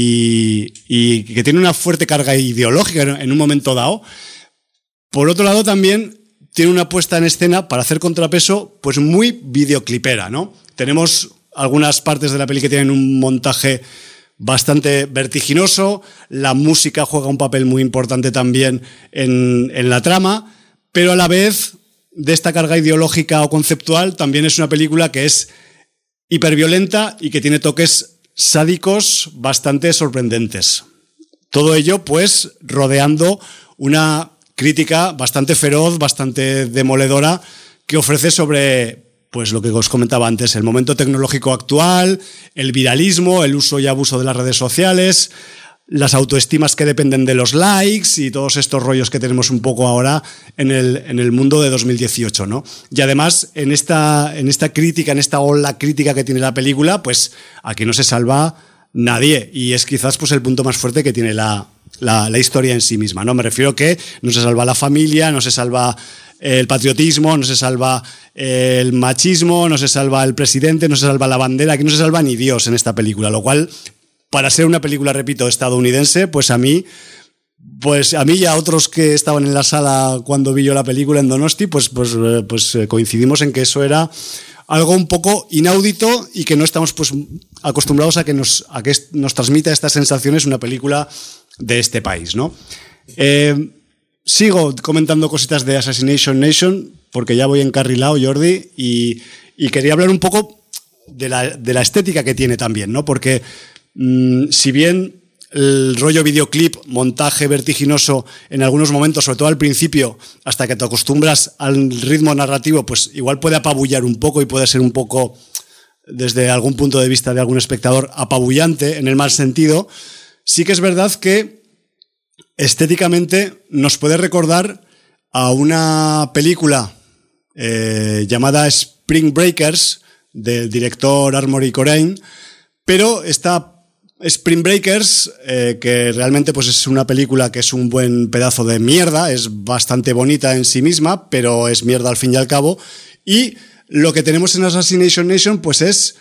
y que tiene una fuerte carga ideológica en un momento dado, por otro lado también tiene una puesta en escena para hacer contrapeso pues muy videoclipera, ¿no? Tenemos algunas partes de la peli que tienen un montaje bastante vertiginoso, la música juega un papel muy importante también en la trama, pero a la vez de esta carga ideológica o conceptual también es una película que es hiperviolenta y que tiene toques sádicos bastante sorprendentes. Todo ello pues rodeando una crítica bastante feroz, bastante demoledora que ofrece sobre pues lo que os comentaba antes, el momento tecnológico actual, el viralismo, el uso y abuso de las redes sociales, las autoestimas que dependen de los likes y todos estos rollos que tenemos un poco ahora en el mundo de 2018, ¿no? Y además, en esta crítica, en esta ola crítica que tiene la película, pues aquí no se salva nadie. Y es quizás pues el punto más fuerte que tiene la historia en sí misma, ¿no? Me refiero que no se salva la familia, no se salva el patriotismo, no se salva el machismo, no se salva el presidente, no se salva la bandera, aquí no se salva ni Dios en esta película, lo cual, para ser una película, repito, estadounidense, pues a mí y a otros que estaban en la sala cuando vi yo la película en Donosti, pues coincidimos en que eso era algo un poco inaudito y que no estamos pues acostumbrados a que nos transmita estas sensaciones una película de este país, ¿no? Sigo comentando cositas de Assassination Nation porque ya voy encarrilado, Jordi, y quería hablar un poco de la estética que tiene también, ¿no? Porque si bien el rollo videoclip, montaje vertiginoso en algunos momentos, sobre todo al principio, hasta que te acostumbras al ritmo narrativo, pues igual puede apabullar un poco y puede ser un poco, desde algún punto de vista de algún espectador, apabullante en el mal sentido, sí que es verdad que estéticamente nos puede recordar a una película llamada Spring Breakers del director Armory Corrine, pero esta Spring Breakers, que realmente pues es una película que es un buen pedazo de mierda, es bastante bonita en sí misma, pero es mierda al fin y al cabo, y lo que tenemos en Assassination Nation pues es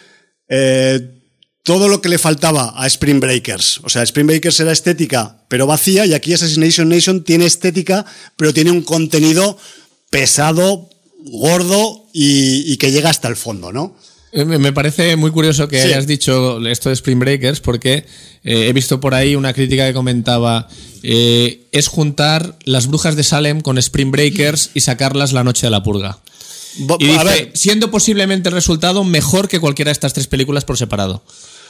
todo lo que le faltaba a Spring Breakers. O sea, Spring Breakers era estética, pero vacía, y aquí Assassination Nation tiene estética, pero tiene un contenido pesado, gordo y que llega hasta el fondo, ¿no? Me parece muy curioso que hayas dicho esto de Spring Breakers porque he visto por ahí una crítica que comentaba es juntar Las Brujas de Salem con Spring Breakers y sacarlas La Noche de la Purga. Y dice, siendo posiblemente el resultado mejor que cualquiera de estas tres películas por separado.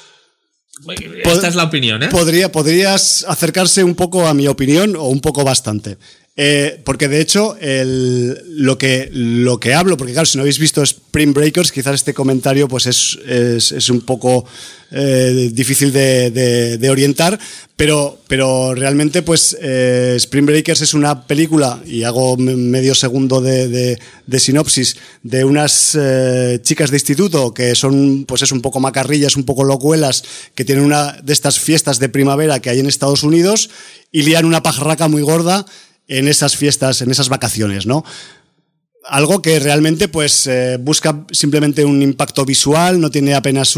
Esta es la opinión, ¿eh? Podrías acercarse un poco a mi opinión o un poco bastante. Porque de hecho lo que hablo, porque claro, si no habéis visto Spring Breakers, quizás este comentario pues es un poco difícil de orientar, pero realmente pues Spring Breakers es una película, y hago medio segundo de sinopsis, de unas chicas de instituto que son pues es un poco macarrillas, un poco locuelas, que tienen una de estas fiestas de primavera que hay en Estados Unidos y lían una pajarraca muy gorda en esas fiestas, en esas vacaciones, ¿no? Algo que realmente pues busca simplemente un impacto visual, no tiene apenas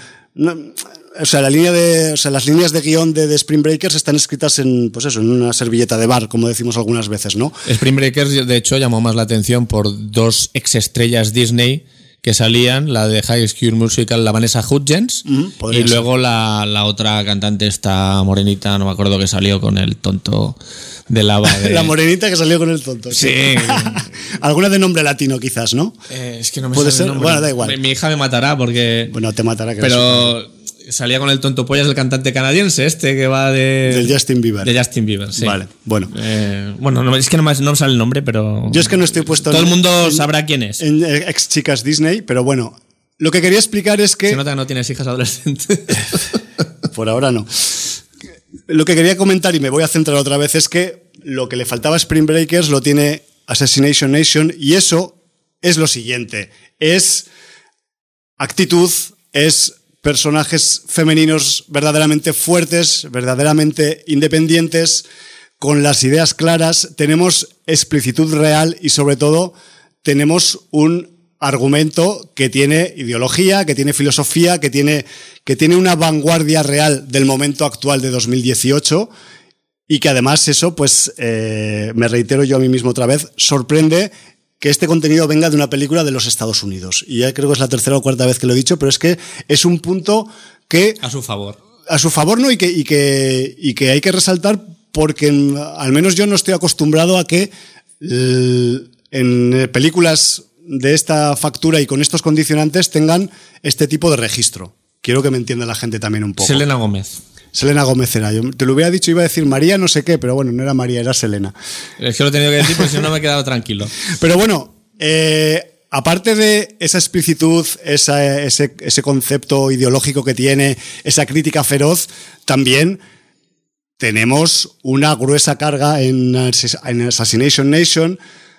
las líneas de guión de Spring Breakers están escritas en una servilleta de bar, como decimos algunas veces, ¿no? Spring Breakers, de hecho, llamó más la atención por dos exestrellas Disney que salían, la de High School Musical, la Vanessa Hudgens, y luego la otra cantante, esta morenita, no me acuerdo, que salió con el tonto de lava. La morenita que salió con el tonto. Sí. Alguna de nombre latino quizás, ¿no? Es que no me ¿Puede sale ser? el nombre. Bueno, da igual. Mi hija me matará porque... Bueno, te matará. Pero salía con el tonto pollas del cantante canadiense que va de... Del Justin Bieber. De Justin Bieber, sí. Vale, bueno. Bueno, es que no me sale el nombre, pero... Yo es que no estoy puesto... Todo el mundo sabrá quién es. En ex chicas Disney, pero bueno. Lo que quería explicar es que... Se nota que no tienes hijas adolescentes. Por ahora no. Lo que quería comentar, y me voy a centrar otra vez, es que lo que le faltaba a Spring Breakers lo tiene Assassination Nation, y eso es lo siguiente. Es actitud, es personajes femeninos verdaderamente fuertes, verdaderamente independientes, con las ideas claras, tenemos explicitud real y sobre todo tenemos un argumento que tiene ideología, que tiene filosofía, que tiene una vanguardia real del momento actual de 2018 y que además eso, pues me reitero yo a mí mismo otra vez, sorprende que este contenido venga de una película de los Estados Unidos. Y ya creo que es la tercera o cuarta vez que lo he dicho, pero es que es un punto que... A su favor. A su favor, ¿no? Y que hay que resaltar porque al menos yo no estoy acostumbrado a que en películas de esta factura y con estos condicionantes tengan este tipo de registro. Quiero que me entienda la gente también un poco. Selena Gómez. Selena Gómez era. Yo te lo hubiera dicho, iba a decir María no sé qué, pero bueno, no era María, era Selena. Es que lo he tenido que decir porque si no me he quedado tranquilo. Pero bueno, aparte de esa explicitud, ese concepto ideológico que tiene, esa crítica feroz, también tenemos una gruesa carga en Assassination Nation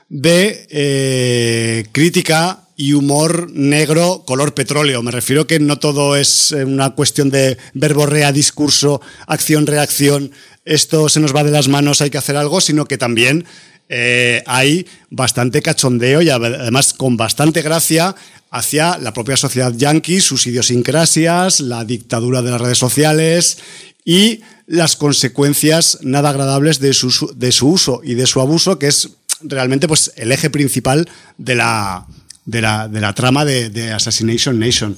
de crítica y humor negro color petróleo. Me refiero que no todo es una cuestión de verborrea, discurso, acción, reacción, esto se nos va de las manos, hay que hacer algo, sino que también hay bastante cachondeo y además con bastante gracia hacia la propia sociedad yanqui, sus idiosincrasias, la dictadura de las redes sociales y las consecuencias nada agradables de su uso y de su abuso, que es realmente pues el eje principal de la trama de Assassination Nation.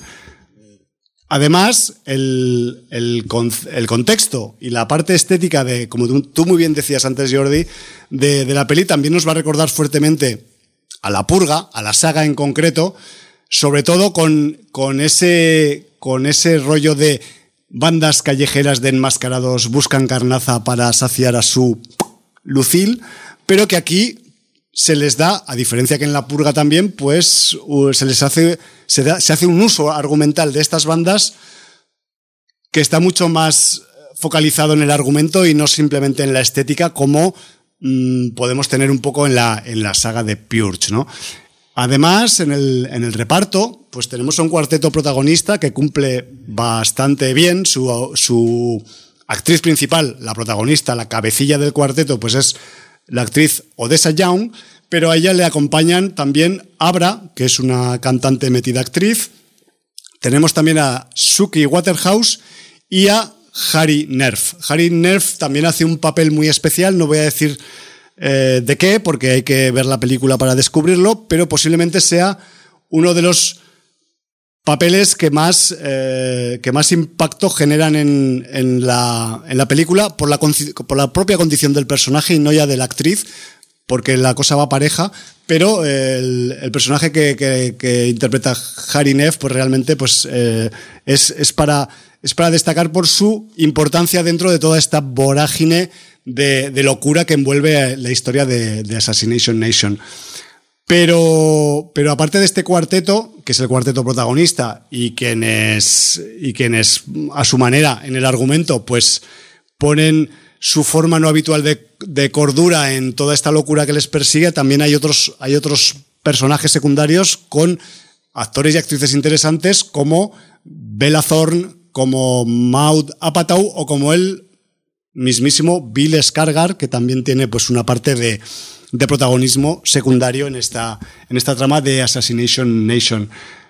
Además, el contexto y la parte estética de, como tú muy bien decías antes, Jordi, de la peli también nos va a recordar fuertemente a La Purga, a la saga en concreto, sobre todo con ese rollo de bandas callejeras de enmascarados buscan carnaza para saciar a su lucil, pero que aquí se les da, a diferencia que en La Purga también, pues se hace un uso argumental de estas bandas que está mucho más focalizado en el argumento y no simplemente en la estética como podemos tener un poco en la saga de Purge, ¿no? Además, en el reparto, pues tenemos a un cuarteto protagonista que cumple bastante bien. Su actriz principal, la protagonista, la cabecilla del cuarteto, pues es la actriz Odessa Young, pero a ella le acompañan también Abra, que es una cantante metida actriz. Tenemos también a Suki Waterhouse y a Harry Nerf. Harry Nerf también hace un papel muy especial, no voy a decir de qué, porque hay que ver la película para descubrirlo, pero posiblemente sea uno de los papeles que más impacto generan en la película por la propia condición del personaje y no ya de la actriz, porque la cosa va pareja, pero el personaje que interpreta Harry Neff pues realmente pues, es para destacar por su importancia dentro de toda esta vorágine de locura que envuelve la historia de Assassination Nation. Pero aparte de este cuarteto, que es el cuarteto protagonista y quienes a su manera en el argumento pues ponen su forma no habitual de cordura en toda esta locura que les persigue, también hay otros personajes secundarios con actores y actrices interesantes como Bella Thorne, como Maud Apatow o como el mismísimo Bill Skarsgård, que también tiene pues una parte de protagonismo secundario en esta trama de Assassination Nation.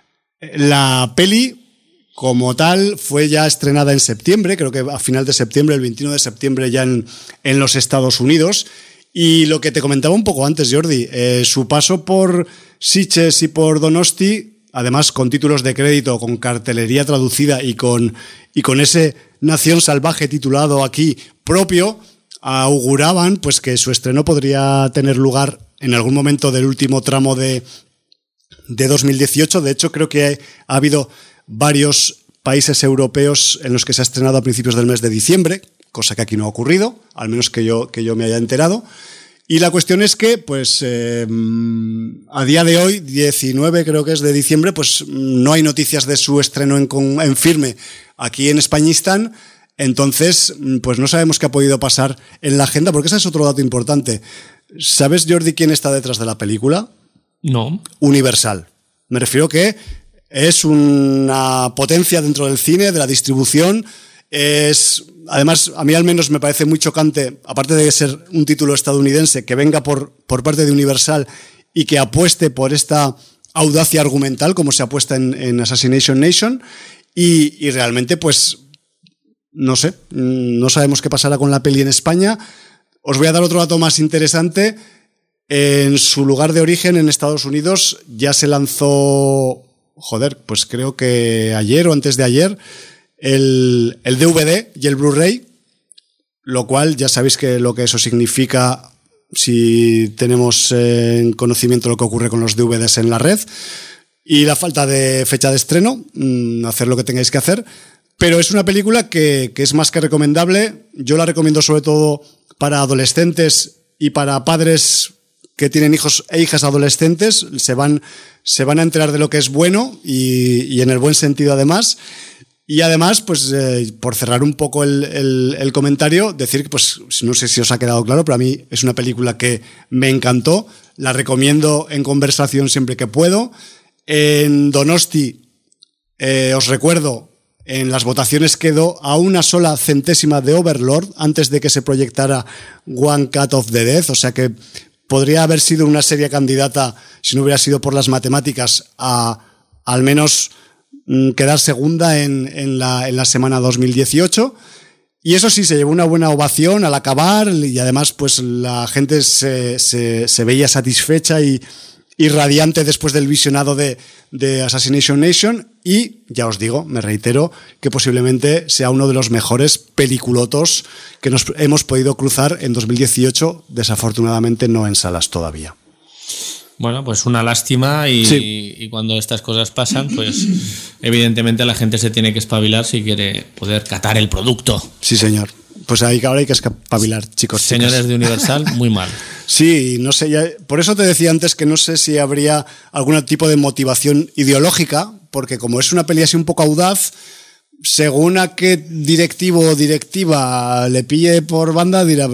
La peli, como tal, fue ya estrenada en septiembre, creo que a final de septiembre, el 21 de septiembre ya en los Estados Unidos. Y lo que te comentaba un poco antes, Jordi, su paso por Sitges y por Donosti además con títulos de crédito, con cartelería traducida y con ese Nación Salvaje titulado aquí propio, auguraban pues que su estreno podría tener lugar en algún momento del último tramo de 2018. De hecho, creo que ha habido varios países europeos en los que se ha estrenado a principios del mes de diciembre, cosa que aquí no ha ocurrido, al menos que yo me haya enterado. Y la cuestión es que, pues, a día de hoy, 19 creo que es de diciembre, pues no hay noticias de su estreno en firme aquí en Españistán. Entonces, pues no sabemos qué ha podido pasar en la agenda, porque ese es otro dato importante. ¿Sabes, Jordi, quién está detrás de la película? No. Universal. Me refiero que es una potencia dentro del cine, de la distribución. Además, a mí al menos me parece muy chocante, aparte de ser un título estadounidense, que venga por parte de Universal y que apueste por esta audacia argumental, como se apuesta en Assassination Nation. Y realmente, pues, no sé, no sabemos qué pasará con la peli en España. Os voy a dar otro dato más interesante. En su lugar de origen, en Estados Unidos, ya se lanzó, pues creo que ayer o antes de ayer, el DVD y el Blu-ray, lo cual ya sabéis que lo que eso significa si tenemos en conocimiento lo que ocurre con los DVDs en la red y la falta de fecha de estreno, hacer lo que tengáis que hacer. Pero es una película que es más que recomendable. Yo la recomiendo sobre todo para adolescentes y para padres que tienen hijos e hijas adolescentes. Se van a enterar de lo que es bueno y en el buen sentido además. Y además, pues por cerrar un poco el comentario, decir que, pues, no sé si os ha quedado claro, pero a mí es una película que me encantó. La recomiendo en conversación siempre que puedo. En Donosti, os recuerdo, en las votaciones quedó a una sola centésima de Overlord antes de que se proyectara One Cut of the Dead, o sea que podría haber sido una seria candidata, si no hubiera sido por las matemáticas, a al menos quedar segunda en la semana 2018. Y eso sí, se llevó una buena ovación al acabar y además pues la gente se veía satisfecha y radiante después del visionado de Assassination Nation. Y ya os digo, me reitero, que posiblemente sea uno de los mejores peliculotos que nos hemos podido cruzar en 2018, desafortunadamente no en salas todavía. Bueno, pues una lástima y cuando estas cosas pasan, pues evidentemente la gente se tiene que espabilar si quiere poder catar el producto. Sí, señor. Pues ahora hay que espabilar, chicos. Señores chicas de Universal, muy mal. Sí, no sé, por eso te decía antes que no sé si habría algún tipo de motivación ideológica, porque como es una peli así un poco audaz, según a qué directivo o directiva le pille por banda, dirá,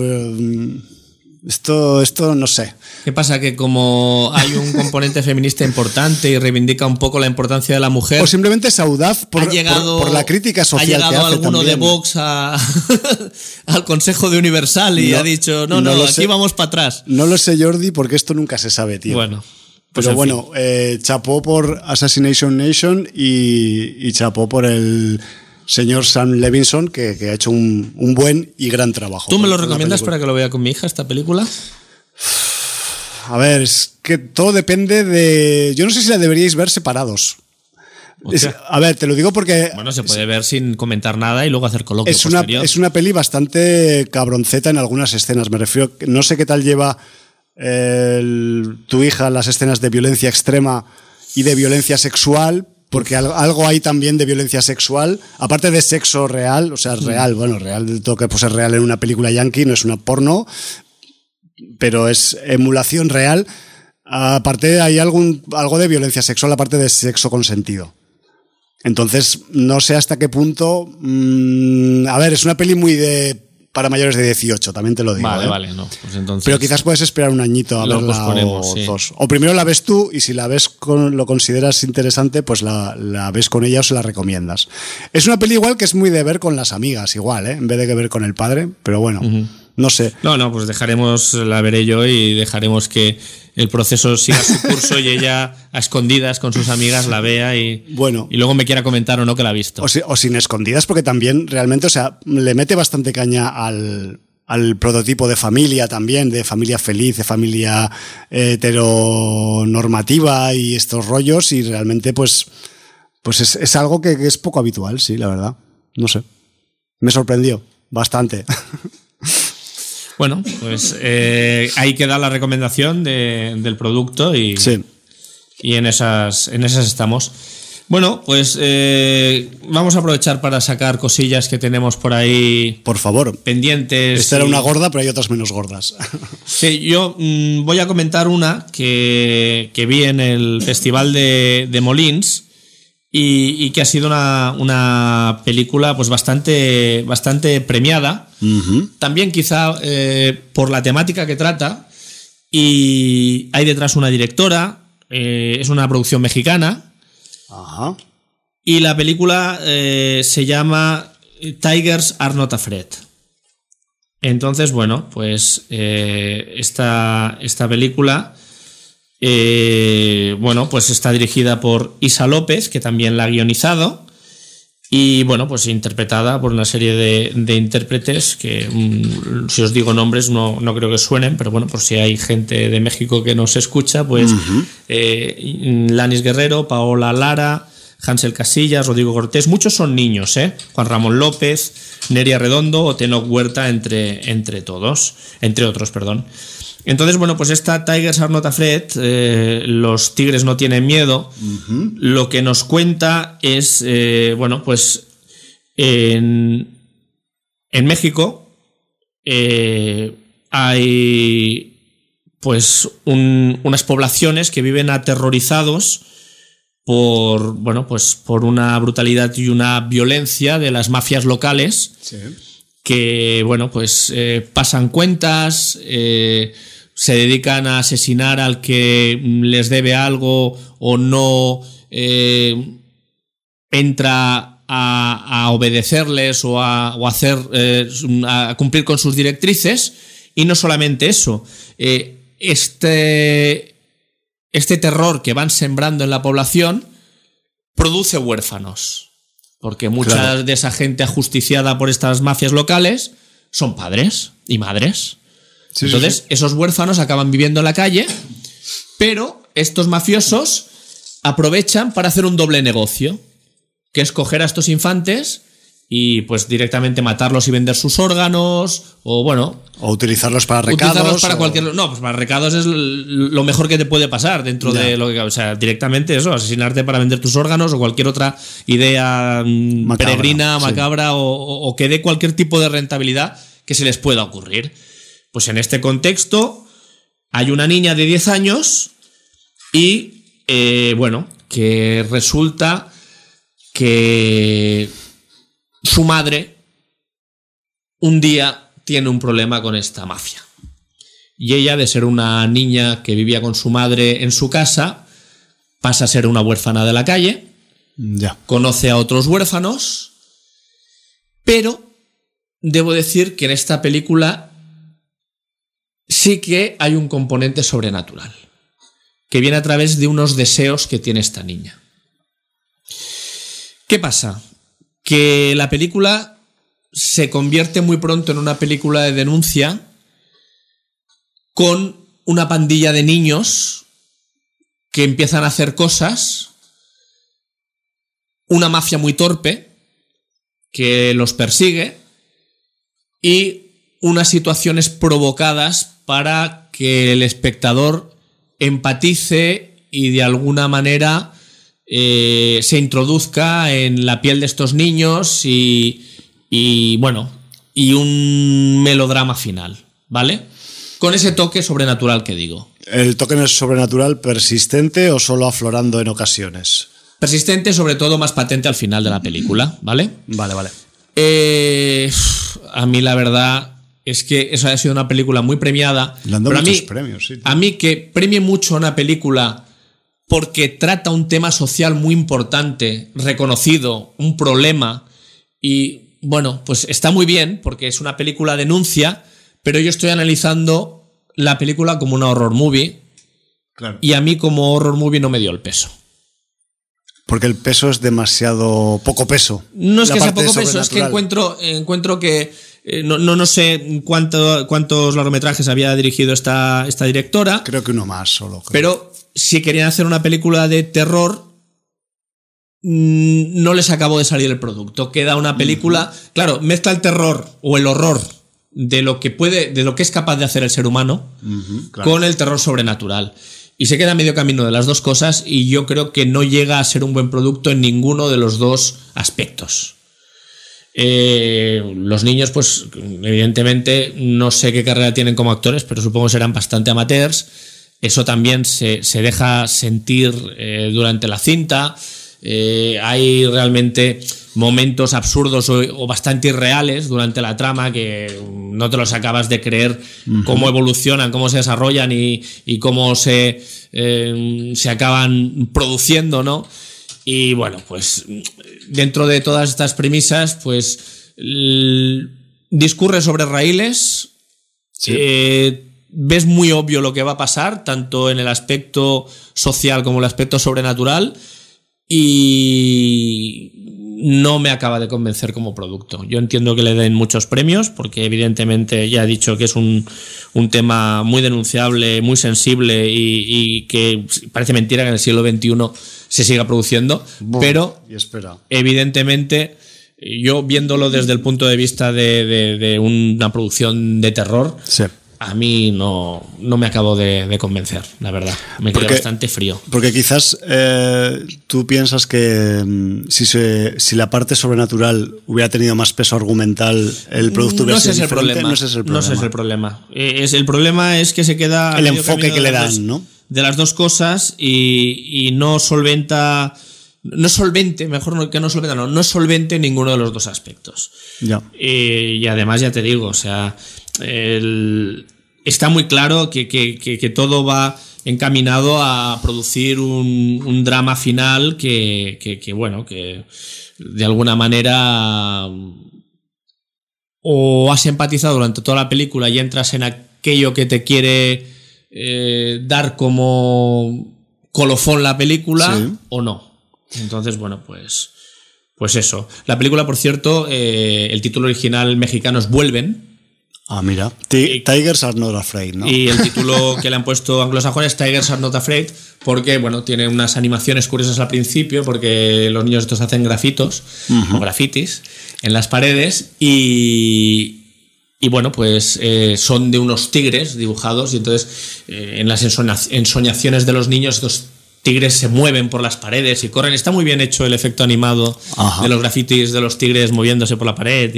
esto no sé. ¿Qué pasa? Que como hay un componente feminista importante y reivindica un poco la importancia de la mujer, o simplemente es audaz por la crítica social que hace. ¿Ha llegado alguno también de Vox al Consejo de Universal y ha dicho, no, aquí vamos para atrás? No lo sé, Jordi, porque esto nunca se sabe, tío. Bueno. Pues pero bueno, chapó por Assassination Nation y chapó por el señor Sam Levinson, que ha hecho un buen y gran trabajo. ¿Tú me lo recomiendas para que lo vea con mi hija, esta película? A ver, es que todo depende de... Yo no sé si la deberíais ver separados. A ver, te lo digo porque... Bueno, se puede ver sin comentar nada y luego hacer coloquio posterior. Es una peli bastante cabronceta en algunas escenas. Me refiero... No sé qué tal lleva tu hija las escenas de violencia extrema y de violencia sexual, porque algo hay también de violencia sexual, aparte de sexo real, o sea, real, bueno, real del todo que puede ser real en una película yankee, no es una porno, pero es emulación real. Aparte hay algo de violencia sexual, aparte de sexo consentido. Entonces, no sé hasta qué punto... a ver, es una peli muy para mayores de 18, también te lo digo. Vale, no. Pues entonces, pero quizás puedes esperar un añito a verla o dos. O primero la ves tú y si la ves lo consideras interesante, pues la ves con ella o se la recomiendas. Es una peli igual que es muy de ver con las amigas, igual, en vez de ver con el padre, pero bueno... No sé. No, pues la veré yo y dejaremos que el proceso siga su curso y ella a escondidas con sus amigas la vea y luego me quiera comentar o no que la ha visto. O sin escondidas, porque también realmente, o sea, le mete bastante caña al al prototipo de familia también, de familia feliz, de familia heteronormativa y estos rollos, y realmente pues es algo que es poco habitual, sí, la verdad. No sé. Me sorprendió bastante. Bueno, pues ahí queda la recomendación del producto y, sí. Y en esas estamos. Bueno, pues vamos a aprovechar para sacar cosillas que tenemos por ahí. Por favor. Pendientes. Esta era una gorda, pero hay otras menos gordas. Sí, yo voy a comentar una que vi en el Festival de Molins y que ha sido una película pues bastante premiada. Uh-huh. También quizá por la temática que trata, y hay detrás una directora, es una producción mexicana. Ajá. Y la película se llama Tigers Are Not Afraid. Entonces, bueno, pues esta película bueno, pues está dirigida por Isa López, que también la ha guionizado, y bueno, pues interpretada por una serie de intérpretes que, si os digo nombres, no creo que suenen, pero bueno, por si hay gente de México que nos escucha, pues uh-huh. Lanis Guerrero, Paola Lara, Hansel Casillas, Rodrigo Cortés, muchos son niños, Juan Ramón López, Neria Redondo o Tenoch Huerta, entre otros. Entonces, bueno, pues esta Tigers Are Not Afraid, los tigres no tienen miedo, uh-huh. Lo que nos cuenta es, bueno, pues en México hay pues unas poblaciones que viven aterrorizados por, bueno, pues por una brutalidad y una violencia de las mafias locales. Sí. Que, bueno, pues pasan cuentas, se dedican a asesinar al que les debe algo o no entra a obedecerles o a hacer a cumplir con sus directrices. Y no solamente eso, este terror que van sembrando en la población produce huérfanos. Porque mucha de esa gente ajusticiada por estas mafias locales son padres y madres. Sí, entonces, sí. Esos huérfanos acaban viviendo en la calle, pero estos mafiosos aprovechan para hacer un doble negocio, que es coger a estos infantes y pues directamente matarlos y vender sus órganos, o bueno... O utilizarlos para recados. Utilizarlos para cualquier... No, pues para recados es lo mejor que te puede pasar dentro de lo que... O sea, directamente eso, asesinarte para vender tus órganos o cualquier otra idea macabra, peregrina, macabra, sí. o que dé cualquier tipo de rentabilidad que se les pueda ocurrir. Pues en este contexto hay una niña de 10 años y, bueno, que resulta que su madre un día tiene un problema con esta mafia. Y ella, de ser una niña que vivía con su madre en su casa, pasa a ser una huérfana de la calle, conoce a otros huérfanos, pero debo decir que en esta película sí que hay un componente sobrenatural, que viene a través de unos deseos que tiene esta niña. ¿Qué pasa? Que la película se convierte muy pronto en una película de denuncia con una pandilla de niños que empiezan a hacer cosas, una mafia muy torpe que los persigue y unas situaciones provocadas para que el espectador empatice y de alguna manera se introduzca en la piel de estos niños y bueno, y un melodrama final, ¿vale? Con ese toque sobrenatural que digo. ¿El toque sobrenatural persistente o solo aflorando en ocasiones? Persistente, sobre todo más patente al final de la película, ¿vale? Vale. A mí la verdad es que eso ha sido una película muy premiada. Le han dado muchos premios, sí. A mí que premie mucho una película porque trata un tema social muy importante, reconocido, un problema, y bueno, pues está muy bien porque es una película denuncia, pero yo estoy analizando la película como una horror movie, claro. Y a mí como horror movie no me dio el peso. Porque el peso es demasiado poco peso. No es que sea poco peso, es que encuentro que No sé cuántos largometrajes había dirigido esta directora. Creo que uno más solo. Pero si querían hacer una película de terror, no les acabó de salir el producto. Queda una película, claro, mezcla el terror o el horror de lo que es capaz de hacer el ser humano claro, con el terror sobrenatural. Y se queda a medio camino de las dos cosas, y yo creo que no llega a ser un buen producto en ninguno de los dos aspectos. Los niños, pues evidentemente no sé qué carrera tienen como actores, pero supongo que serán bastante amateurs. Eso también se deja sentir durante la cinta. Hay realmente momentos absurdos o bastante irreales durante la trama que no te los acabas de creer, cómo evolucionan, cómo se desarrollan y cómo se acaban produciendo, ¿no? Y bueno, pues dentro de todas estas premisas, pues discurre sobre raíles. Sí. Ves muy obvio lo que va a pasar, tanto en el aspecto social como en el aspecto sobrenatural, y no me acaba de convencer como producto. Yo entiendo que le den muchos premios, porque evidentemente ya he dicho que es un tema muy denunciable, muy sensible, y que parece mentira que en el siglo XXI se siga produciendo, pero evidentemente yo, viéndolo desde el punto de vista de una producción de terror, sí, a mí no me acabo de convencer, la verdad. Me quedé bastante frío. Porque quizás tú piensas que si la parte sobrenatural hubiera tenido más peso argumental, el producto hubiera sido diferente. No ese es el problema. No ese es el problema. El problema es que se queda... El enfoque que le dan, ¿no? De las dos cosas, y no solventa... No es solvente, mejor que no solventa, no es solvente en ninguno de los dos aspectos. Ya. Y además, ya te digo, o sea... está muy claro que todo va encaminado a producir un drama final que bueno, que de alguna manera o has empatizado durante toda la película y entras en aquello que te quiere dar como colofón la película, sí, o no. Entonces, bueno, pues eso. La película, por cierto, el título original mexicano es Vuelven. Ah, mira. Tigers Are Not Afraid, ¿no? Y el título que le han puesto anglosajones, Tigers Are Not Afraid, porque, bueno, tiene unas animaciones curiosas al principio, porque los niños estos hacen grafitos o grafitis en las paredes, y bueno, pues son de unos tigres dibujados, y entonces en las ensoñaciones de los niños estos tigres se mueven por las paredes y corren. Está muy bien hecho el efecto animado de los grafitis de los tigres moviéndose por la pared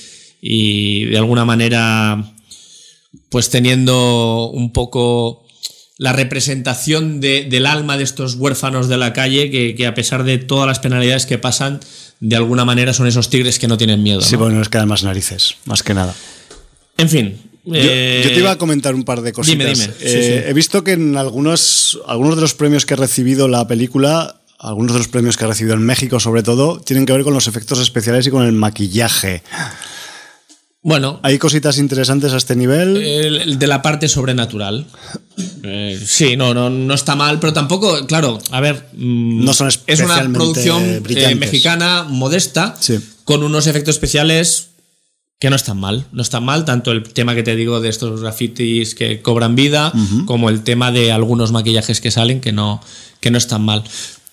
y de alguna manera pues teniendo un poco la representación del alma de estos huérfanos de la calle que a pesar de todas las penalidades que pasan, de alguna manera son esos tigres que no tienen miedo, ¿no? Sí, bueno, les quedan más narices, más que nada. En fin. Yo te iba a comentar un par de cositas. Dime. Sí. He visto que en algunos de los premios que ha recibido la película, algunos de los premios que ha recibido en México sobre todo, tienen que ver con los efectos especiales y con el maquillaje. Bueno, ¿hay cositas interesantes a este nivel? De la parte sobrenatural. Sí, no está mal, pero tampoco, claro, a ver, no son es una producción mexicana modesta, sí, con unos efectos especiales que no están mal. No están mal, tanto el tema que te digo de estos grafitis que cobran vida, como el tema de algunos maquillajes que salen que no están mal.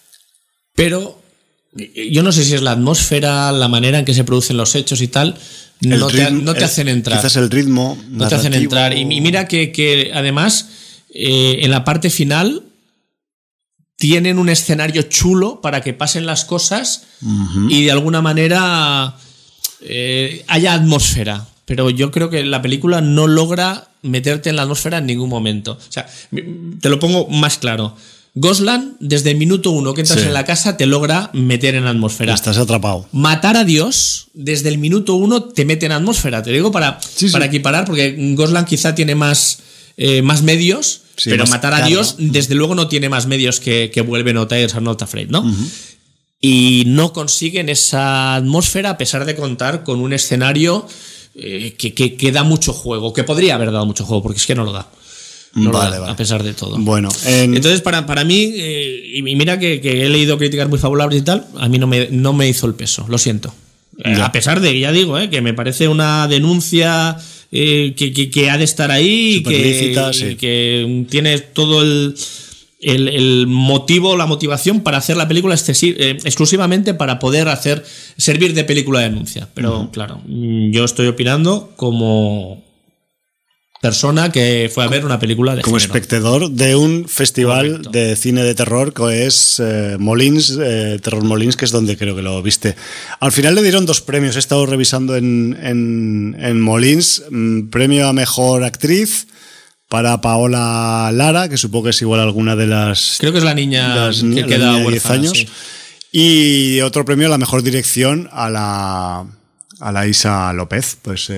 Pero yo no sé si es la atmósfera, la manera en que se producen los hechos y tal. No te hacen entrar. Quizás el ritmo narrativo. No te hacen entrar. Y mira que además, en la parte final, tienen un escenario chulo para que pasen las cosas y de alguna manera haya atmósfera. Pero yo creo que la película no logra meterte en la atmósfera en ningún momento. O sea, te lo pongo más claro. Gosland, desde el minuto 1 que entras en la casa, te logra meter en atmósfera. Estás atrapado. Matar a Dios, desde el minuto 1 te mete en atmósfera. Te digo para equiparar, porque Gosland quizá tiene más medios, pero Matar a Dios, desde luego, no tiene más medios que Vuelven o Tigers Are Not Afraid, ¿no? Y no consiguen esa atmósfera a pesar de contar con un escenario que da mucho juego, que podría haber dado mucho juego, porque es que no lo da. Vale. A pesar de todo. Bueno, entonces para mí, y mira que he leído críticas muy favorables y tal, a mí no me hizo el peso, lo siento. A pesar de, ya digo, que me parece una denuncia que ha de estar ahí y que tiene todo el motivo, la motivación para hacer la película exclusivamente para poder servir de película de denuncia. Pero claro, yo estoy opinando como persona que fue a ver una película de como género. Espectador de un festival Correcto. de cine de terror que es Molins, Terror Molins, que es donde creo que lo viste. Al final le dieron 2 premios, he estado revisando en Molins, premio a Mejor Actriz para Paola Lara, que supongo que es igual a alguna de las... Creo que es la niña que queda de 10 huérfana, años. sí. Y otro premio a la Mejor Dirección a la Isa López, pues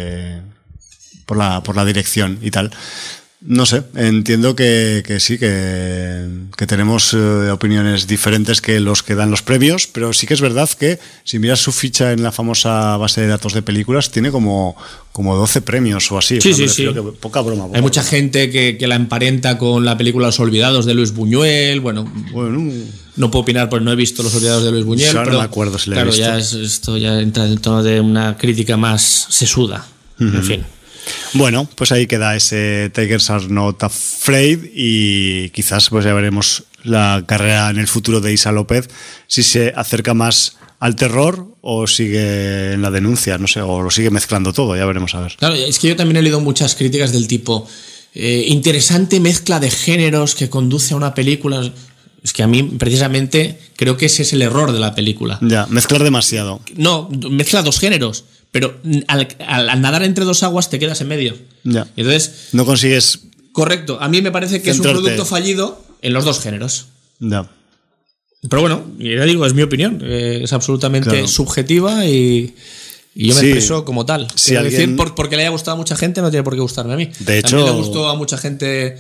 por la dirección y tal. No sé, entiendo que sí, que tenemos opiniones diferentes que los que dan los premios, pero sí que es verdad que si miras su ficha en la famosa base de datos de películas, tiene como 12 premios o así. Sí, o sea, sí. que poca broma. Hay mucha gente que la emparenta con la película Los Olvidados de Luis Buñuel. Bueno, no puedo opinar porque no he visto Los Olvidados de Luis Buñuel. Claro, pero no me acuerdo si la he claro, visto. esto ya entra en el tono de una crítica más sesuda. En fin. Bueno, pues ahí queda ese Tigers Are Not Afraid y quizás pues ya veremos la carrera en el futuro de Isa López, si se acerca más al terror o sigue en la denuncia, no sé, o lo sigue mezclando todo, ya veremos a ver. Claro, es que yo también he leído muchas críticas del tipo interesante mezcla de géneros que conduce a una película. Es que a mí, precisamente, creo que ese es el error de la película. Ya, mezclar demasiado. No, mezcla 2 géneros, pero al nadar entre 2 aguas te quedas en medio. Ya. Y entonces, no consigues... correcto, a mí me parece que centrarte. es un producto fallido en los 2 géneros. Ya. Pero bueno, ya digo, es mi opinión. Es absolutamente subjetiva y yo me expreso como tal. Si decir, porque le haya gustado a mucha gente, no tiene por qué gustarme a mí. De hecho, también le gustó a mucha gente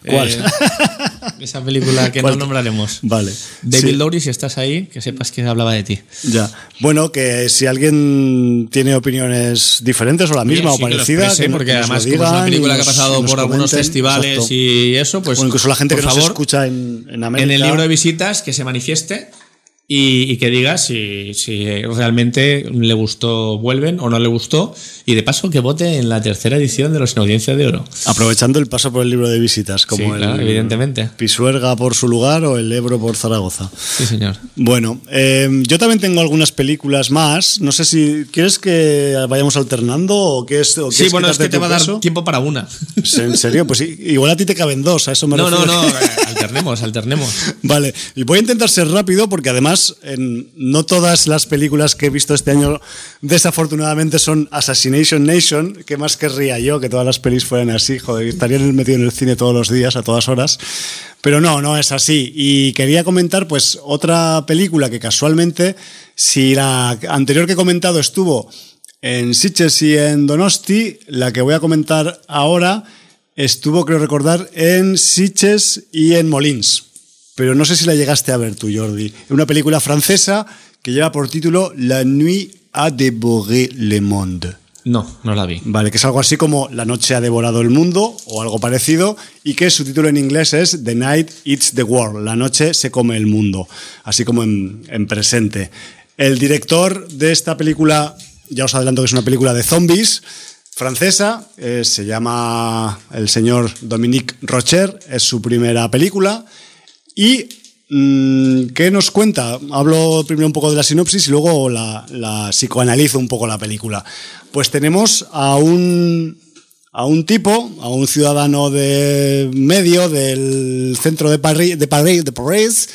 esa película que no nombraremos. Vale. David Lowry, si estás ahí, que sepas que hablaba de ti. Ya. Bueno, que si alguien tiene opiniones diferentes o la misma o parecida, que porque nos además lo como es una digan película y que ha pasado nos por algunos comenten. festivales. Exacto. Y eso, pues o incluso la gente por que nos favor, escucha en América. en el libro de visitas, que se manifieste y que diga si realmente le gustó Vuelven o no le gustó, y de paso que vote en la 3ª edición de los Sin Audiencia de Oro. Aprovechando el paso por el libro de visitas, como Sí, claro, evidentemente. Pisuerga por su lugar o el Ebro por Zaragoza. Sí, señor. Bueno, yo también tengo algunas películas más. No sé si quieres que vayamos alternando o qué es. Sí, bueno, es que te va a dar tiempo para una. ¿En serio? Pues igual a ti te caben 2, a eso me refiero. No, alternemos. Vale, y voy a intentar ser rápido porque además no todas las películas que he visto este año desafortunadamente son Assassination Nation, que más querría yo que todas las pelis fueran así, joder, estarían metido en el cine todos los días, a todas horas, pero no es así. Y quería comentar pues otra película que casualmente, si la anterior que he comentado estuvo en Sitges y en Donosti, la que voy a comentar ahora estuvo, creo recordar, en Sitges y en Molins. Pero no sé si la llegaste a ver tú, Jordi. Es una película francesa que lleva por título La nuit a dévoré le monde. No la vi. Vale, que es algo así como La noche ha devorado el mundo o algo parecido, y que su título en inglés es The Night Eats the World. La noche se come el mundo, así como en presente. El director de esta película, ya os adelanto que es una película de zombies francesa, se llama el señor Dominique Rocher, es su primera película. ¿Y qué nos cuenta? Hablo primero un poco de la sinopsis y luego la psicoanalizo un poco la película. Pues tenemos a un tipo, a un ciudadano de medio del centro de París,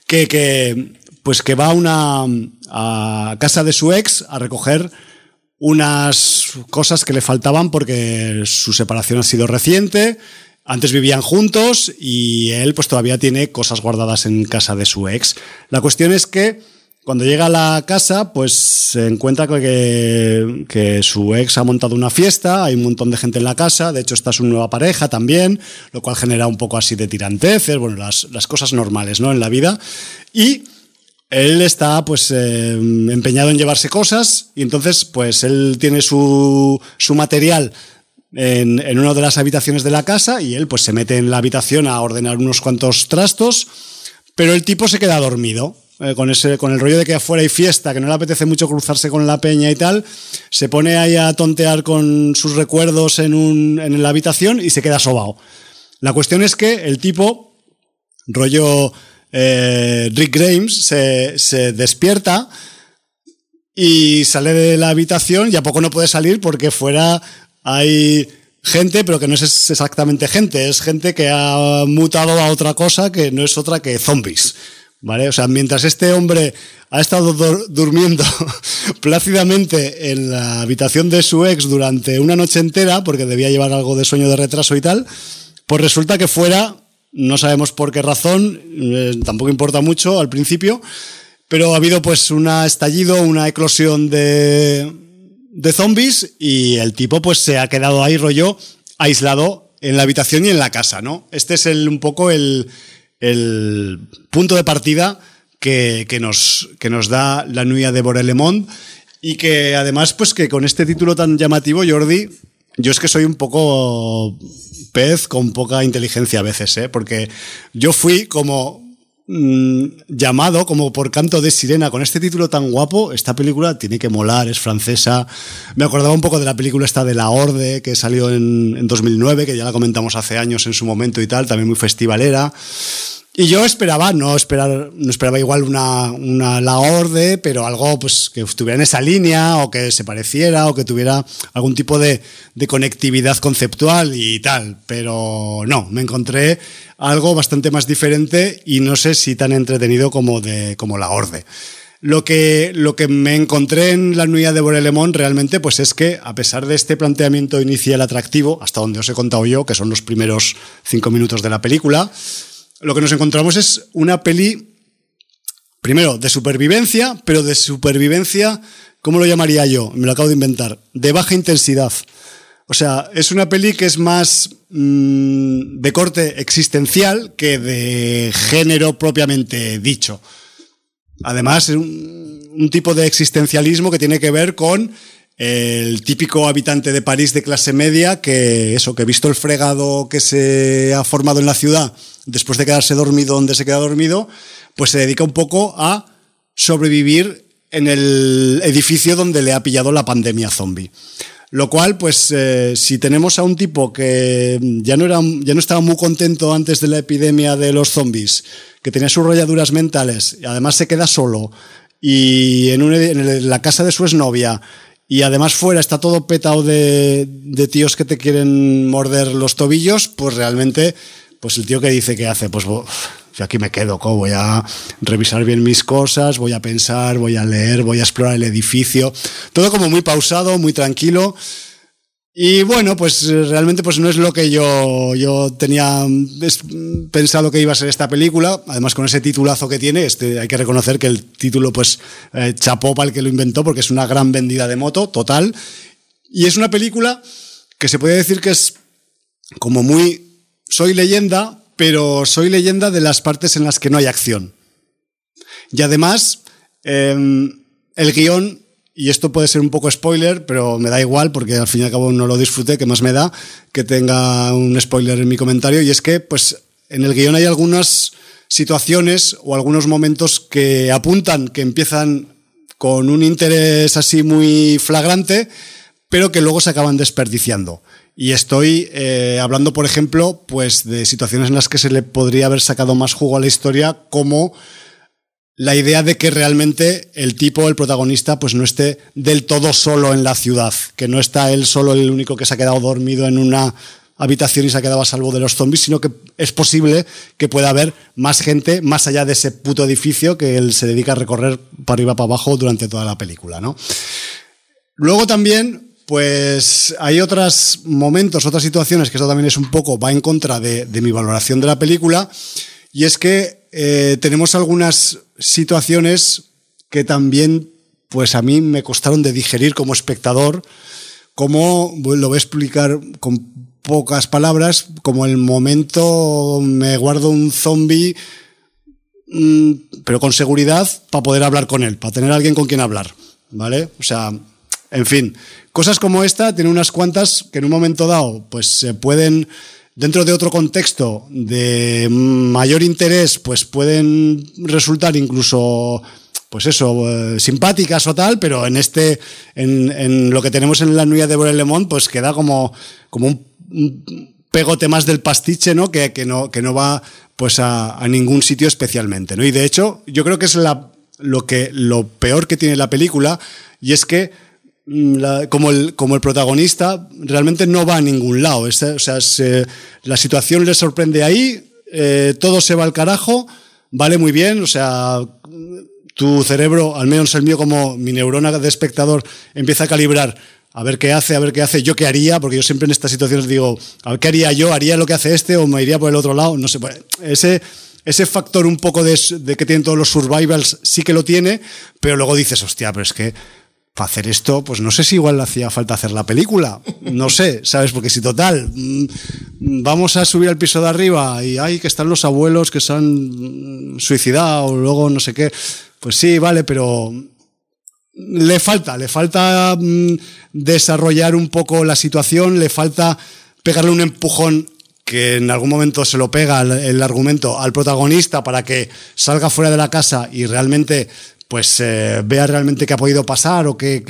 que va a casa de su ex a recoger unas cosas que le faltaban porque su separación ha sido reciente. Antes vivían juntos y él pues todavía tiene cosas guardadas en casa de su ex. La cuestión es que cuando llega a la casa pues se encuentra que su ex ha montado una fiesta, hay un montón de gente en la casa, de hecho está su nueva pareja también, lo cual genera un poco así de tiranteces, bueno, las cosas normales, ¿no?, en la vida. Y él está pues empeñado en llevarse cosas y entonces pues él tiene su material en una de las habitaciones de la casa y él pues se mete en la habitación a ordenar unos cuantos trastos, pero el tipo se queda dormido con el rollo de que afuera hay fiesta, que no le apetece mucho cruzarse con la peña y tal, se pone ahí a tontear con sus recuerdos en la habitación y se queda sobao. La cuestión es que el tipo, rollo Rick Grimes, se despierta y sale de la habitación y a poco no puede salir porque fuera hay gente, pero que no es exactamente gente, es gente que ha mutado a otra cosa que no es otra que zombies, ¿vale? O sea, mientras este hombre ha estado durmiendo plácidamente en la habitación de su ex durante una noche entera, porque debía llevar algo de sueño de retraso y tal, pues resulta que fuera, no sabemos por qué razón, tampoco importa mucho al principio, pero ha habido pues un estallido, una eclosión de zombies y el tipo pues se ha quedado ahí rollo aislado en la habitación y en la casa, ¿no? Este es un poco el punto de partida que nos da La Nuit de Borelemont y que además pues que con este título tan llamativo, Jordi, yo es que soy un poco pez con poca inteligencia a veces, porque yo fui como llamado como por canto de sirena con este título tan guapo. Esta película tiene que molar, es francesa. Me acordaba un poco de la película esta de La Horde que salió en 2009, que ya la comentamos hace años en su momento y tal, también muy festivalera. Y yo no esperaba igual una La Horde, pero algo pues que estuviera en esa línea o que se pareciera o que tuviera algún tipo de conectividad conceptual y tal, pero no, me encontré algo bastante más diferente y no sé si tan entretenido como La Horde. Lo que me encontré en La Nuit de Borelemont realmente pues es que, a pesar de este planteamiento inicial atractivo, hasta donde os he contado yo, que son los primeros 5 minutos de la película, lo que nos encontramos es una peli, primero, de supervivencia, pero de supervivencia, ¿cómo lo llamaría yo? Me lo acabo de inventar. De baja intensidad. O sea, es una peli que es más de corte existencial que de género propiamente dicho. Además, es un tipo de existencialismo que tiene que ver con el típico habitante de París de clase media que visto el fregado que se ha formado en la ciudad después de quedarse dormido donde se queda dormido, pues se dedica un poco a sobrevivir en el edificio donde le ha pillado la pandemia zombie. Lo cual, pues, si tenemos a un tipo que ya no estaba muy contento antes de la epidemia de los zombies, que tenía sus rayaduras mentales, y además se queda solo, y en la casa de su exnovia, y además fuera está todo petado de tíos que te quieren morder los tobillos, pues realmente, pues el tío que dice que hace, pues yo aquí me quedo, voy a revisar bien mis cosas, voy a pensar, voy a leer, voy a explorar el edificio, todo como muy pausado, muy tranquilo. Y bueno, pues realmente pues no es lo que yo tenía pensado que iba a ser esta película. Además, con ese titulazo que tiene, hay que reconocer que el título pues chapó para el que lo inventó, porque es una gran vendida de moto, total. Y es una película que se puede decir que es como muy Soy Leyenda, pero Soy Leyenda de las partes en las que no hay acción. Y además, el guión, y esto puede ser un poco spoiler, pero me da igual porque al fin y al cabo no lo disfruté, que más me da que tenga un spoiler en mi comentario, y es que pues en el guión hay algunas situaciones o algunos momentos que apuntan que empiezan con un interés así muy flagrante, pero que luego se acaban desperdiciando. Y estoy hablando, por ejemplo, pues de situaciones en las que se le podría haber sacado más jugo a la historia, como la idea de que realmente el protagonista, pues no esté del todo solo en la ciudad, que no está él solo el único que se ha quedado dormido en una habitación y se ha quedado a salvo de los zombies, sino que es posible que pueda haber más gente más allá de ese puto edificio que él se dedica a recorrer para arriba para abajo durante toda la película, ¿no? Luego también, pues hay otros momentos, otras situaciones, que eso también es un poco, va en contra de mi valoración de la película, y es que tenemos algunas situaciones que también pues a mí me costaron de digerir como espectador, como lo voy a explicar con pocas palabras, como el momento me guardo un zombie pero con seguridad para poder hablar con él, para tener a alguien con quien hablar, ¿vale? O sea, en fin, cosas como esta tienen unas cuantas que en un momento dado pues se pueden dentro de otro contexto de mayor interés, pues pueden resultar incluso, pues eso, simpáticas o tal, pero en lo que tenemos en La Nuit de Bourg-le-Monde, pues queda como un pegote más del pastiche, ¿no? Que no va pues a ningún sitio especialmente, ¿no? Y de hecho, yo creo que es lo peor que tiene la película, y es que como el protagonista realmente no va a ningún lado. La situación le sorprende ahí, todo se va al carajo, vale muy bien, o sea, tu cerebro, al menos el mío, como mi neurona de espectador, empieza a calibrar a ver qué hace, yo qué haría, porque yo siempre en estas situaciones digo, a ver qué haría yo, haría lo que hace este o me iría por el otro lado, no sé, ese factor un poco de que tienen todos los survivals sí que lo tiene, pero luego dices, hostia, pero es que para hacer esto, pues no sé si igual le hacía falta hacer la película, no sé, ¿sabes? Porque si total, vamos a subir al piso de arriba y hay que están los abuelos que se han suicidado o luego no sé qué, pues sí, vale, pero le falta desarrollar un poco la situación, le falta pegarle un empujón que en algún momento se lo pega el argumento al protagonista para que salga fuera de la casa y realmente pues vea realmente qué ha podido pasar o que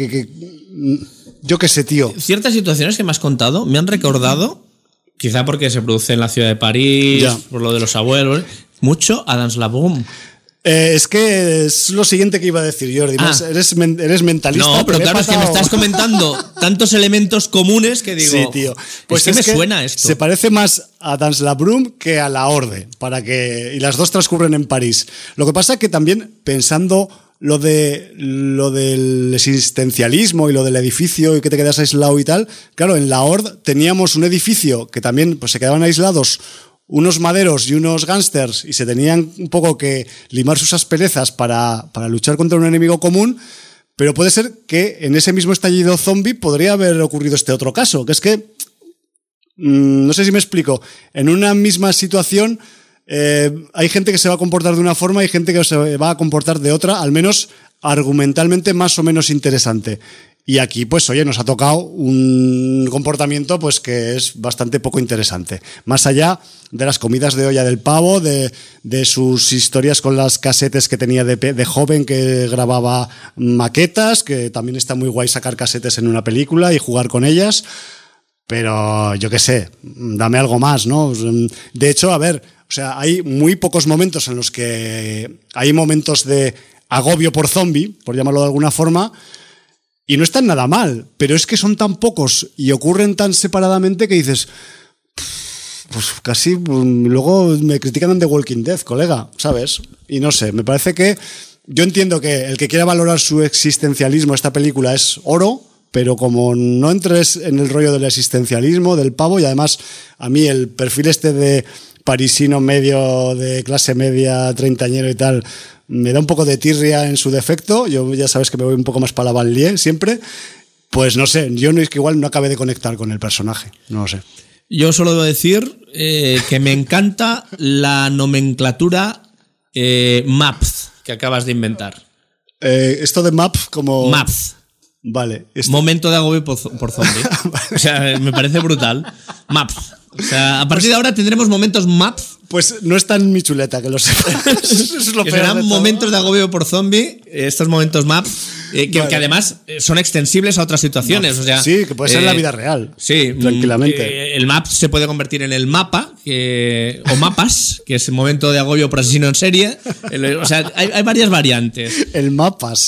yo qué sé, tío. Ciertas situaciones que me has contado me han recordado, quizá porque se produce en la ciudad de París, ya, por lo de los abuelos, mucho a Dans la Boom. Es que es lo siguiente que iba a decir, Jordi. Eres mentalista. No, pero claro, es que me estás comentando tantos elementos comunes que digo. Sí, tío. Pues es que me suena esto. Se parece más a Dans la Brume que a La Horde, y las dos transcurren en París. Lo que pasa es que también, pensando lo del existencialismo y lo del edificio y que te quedas aislado y tal, claro, en La Horde teníamos un edificio que también pues se quedaban aislados unos maderos y unos gángsters y se tenían un poco que limar sus asperezas para luchar contra un enemigo común, pero puede ser que en ese mismo estallido zombie podría haber ocurrido este otro caso, que es que, no sé si me explico, en una misma situación hay gente que se va a comportar de una forma y gente que se va a comportar de otra, al menos argumentalmente más o menos interesante. Y aquí, pues, oye, nos ha tocado un comportamiento pues que es bastante poco interesante. Más allá de las comidas de olla del pavo, de sus historias con las casetes que tenía de joven que grababa maquetas, que también está muy guay sacar casetes en una película y jugar con ellas. Pero yo qué sé, dame algo más, ¿no? De hecho, a ver, o sea, hay muy pocos momentos en los que hay momentos de agobio por zombie, por llamarlo de alguna forma, y no están nada mal, pero es que son tan pocos y ocurren tan separadamente que dices, pues casi, luego me critican en The Walking Dead, colega, ¿sabes? Y no sé, me parece que, yo entiendo que el que quiera valorar su existencialismo, esta película es oro, pero como no entres en el rollo del existencialismo, del pavo, y además a mí el perfil este de parisino medio, de clase media, treintañero y tal, me da un poco de tirria en su defecto. Yo ya sabes que me voy un poco más para la Banlieue siempre. Pues no sé, yo no es que igual no acabé de conectar con el personaje, no lo sé. Yo solo debo decir que me encanta la nomenclatura MAPS que acabas de inventar. Esto de MAP como... MAPS. Vale. Momento de agobio por zombie. O sea, me parece brutal. MAPS. O sea, a partir de ahora tendremos momentos MAPS. Pues no está en mi chuleta, que lo sepas. Eso es lo que peor serán momentos de agobio por zombie, estos momentos MAPS, que además son extensibles a otras situaciones. O sea, sí, que puede ser en la vida real. Sí, tranquilamente. El MAPS se puede convertir en el mapa, o mapas, que es el momento de agobio por asesino en serie. O sea, hay varias variantes. El mapas.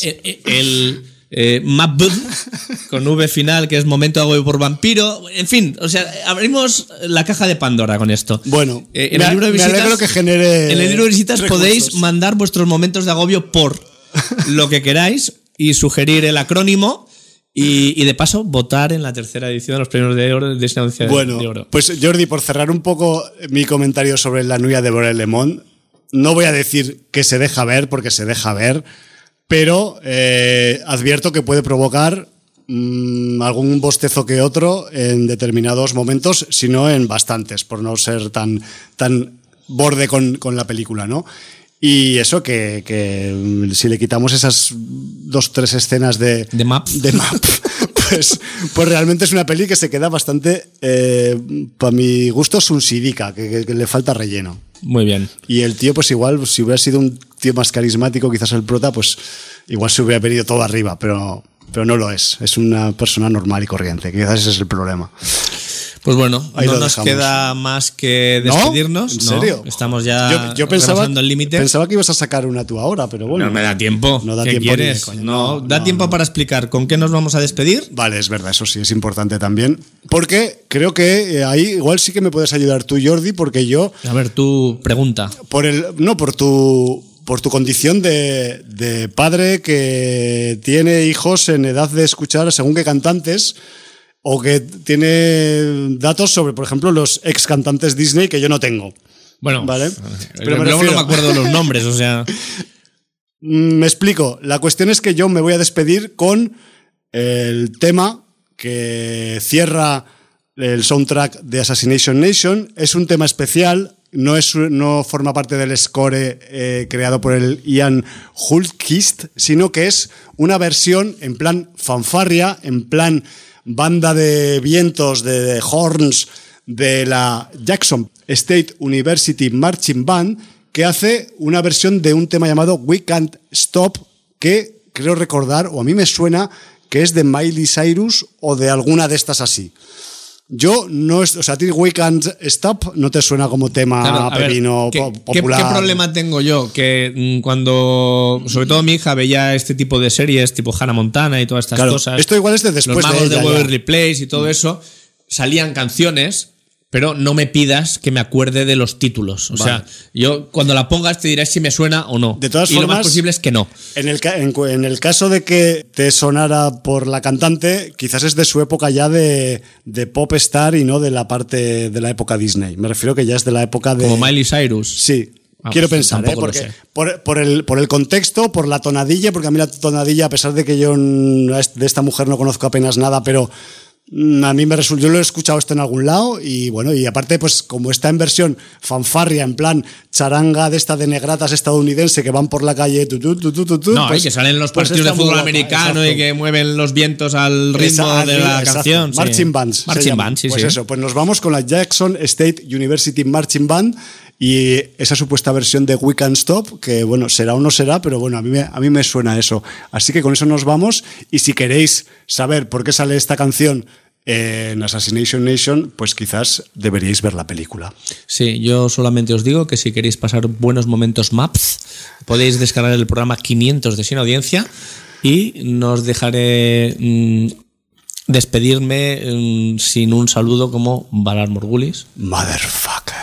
Map con V final, que es momento de agobio por vampiro. En fin, o sea, abrimos la caja de Pandora con esto. Bueno, en el libro de visitas, me alegro que genere. En el libro de visitas recursos. Podéis mandar vuestros momentos de agobio por lo que queráis y sugerir el acrónimo. Y de paso, votar en la tercera edición de los premios de oro de esa de oro. Pues Jordi, por cerrar un poco mi comentario sobre La Nuit de Bourg-le-Monde, no voy a decir que se deja ver, porque se deja ver, pero advierto que puede provocar algún bostezo que otro en determinados momentos, si no en bastantes, por no ser tan borde con la película, ¿no? Y eso que si le quitamos esas 2-3 escenas de map, Pues realmente es una peli que se queda bastante, para mi gusto, sunsidica, que le falta relleno. Muy bien. Y el tío, pues igual, si hubiera sido un tío más carismático, quizás el prota, pues igual se hubiera venido todo arriba, pero no lo es. Es una persona normal y corriente, quizás ese es el problema. Pues bueno, ahí no lo nos dejamos. queda más que despedirnos. ¿En serio? No, estamos ya yo pensaba, rebasando el límite. Pensaba que ibas a sacar una tú ahora, pero bueno. No me da tiempo. No da ¿Qué tiempo quieres? ni de coña. No, da tiempo para explicar con qué nos vamos a despedir. Vale, es verdad, eso sí es importante también. Porque creo que ahí igual sí que me puedes ayudar tú, Jordi, porque yo... A ver, tú pregunta. Por tu condición de padre que tiene hijos en edad de escuchar según qué cantantes, o que tiene datos sobre, por ejemplo, los ex cantantes Disney que yo no tengo. Bueno, ¿vale? Pero luego no me acuerdo de los nombres, o sea... Me explico. La cuestión es que yo me voy a despedir con el tema que cierra el soundtrack de Assassination Nation. Es un tema especial, no forma parte del score creado por el Ian Hultquist, sino que es una versión en plan fanfarria, en plan banda de vientos, de horns de la Jackson State University Marching Band, que hace una versión de un tema llamado We Can't Stop, que creo recordar, o a mí me suena, que es de Miley Cyrus o de alguna de estas así. Yo no es, o sea, a ti We Can't Stop no te suena como tema, claro, pepino popular. ¿Qué problema tengo yo? Que cuando, sobre todo mi hija, veía este tipo de series, tipo Hannah Montana y todas estas cosas. Esto igual es de después los magos de ella, de Waverly Place y todo eso, salían canciones, pero no me pidas que me acuerde de los títulos. O sea, yo cuando la pongas te diré si me suena o no. De todas y formas, lo más posible es que no. En el caso de que te sonara por la cantante, quizás es de su época ya de pop star y no de la parte de la época Disney. Me refiero que ya es de la época de... Como Miley Cyrus. Sí. Quiero pensar, porque por el contexto, por la tonadilla, porque a mí la tonadilla, a pesar de que yo de esta mujer no conozco apenas nada, pero... A mí me resulta, yo lo he escuchado esto en algún lado y bueno, y aparte pues como está en versión fanfarria, en plan charanga de esta de negratas estadounidense que van por la calle no, pues, y que salen los partidos de fútbol americano, exacto, y que mueven los vientos al ritmo de la canción. Marching Bands. Marching Bands, sí, pues sí. Eso, pues nos vamos con la Jackson State University Marching Band y esa supuesta versión de We Can't Stop, que bueno, será o no será, pero bueno, a mí me suena eso. Así que con eso nos vamos, y si queréis saber por qué sale esta canción en Assassination Nation, pues quizás deberíais ver la película. Sí, yo solamente os digo que si queréis pasar buenos momentos maps, podéis descargar el programa 500 de Sin Audiencia y nos dejaré despedirme sin un saludo como Valar Morgulis. Motherfuckers.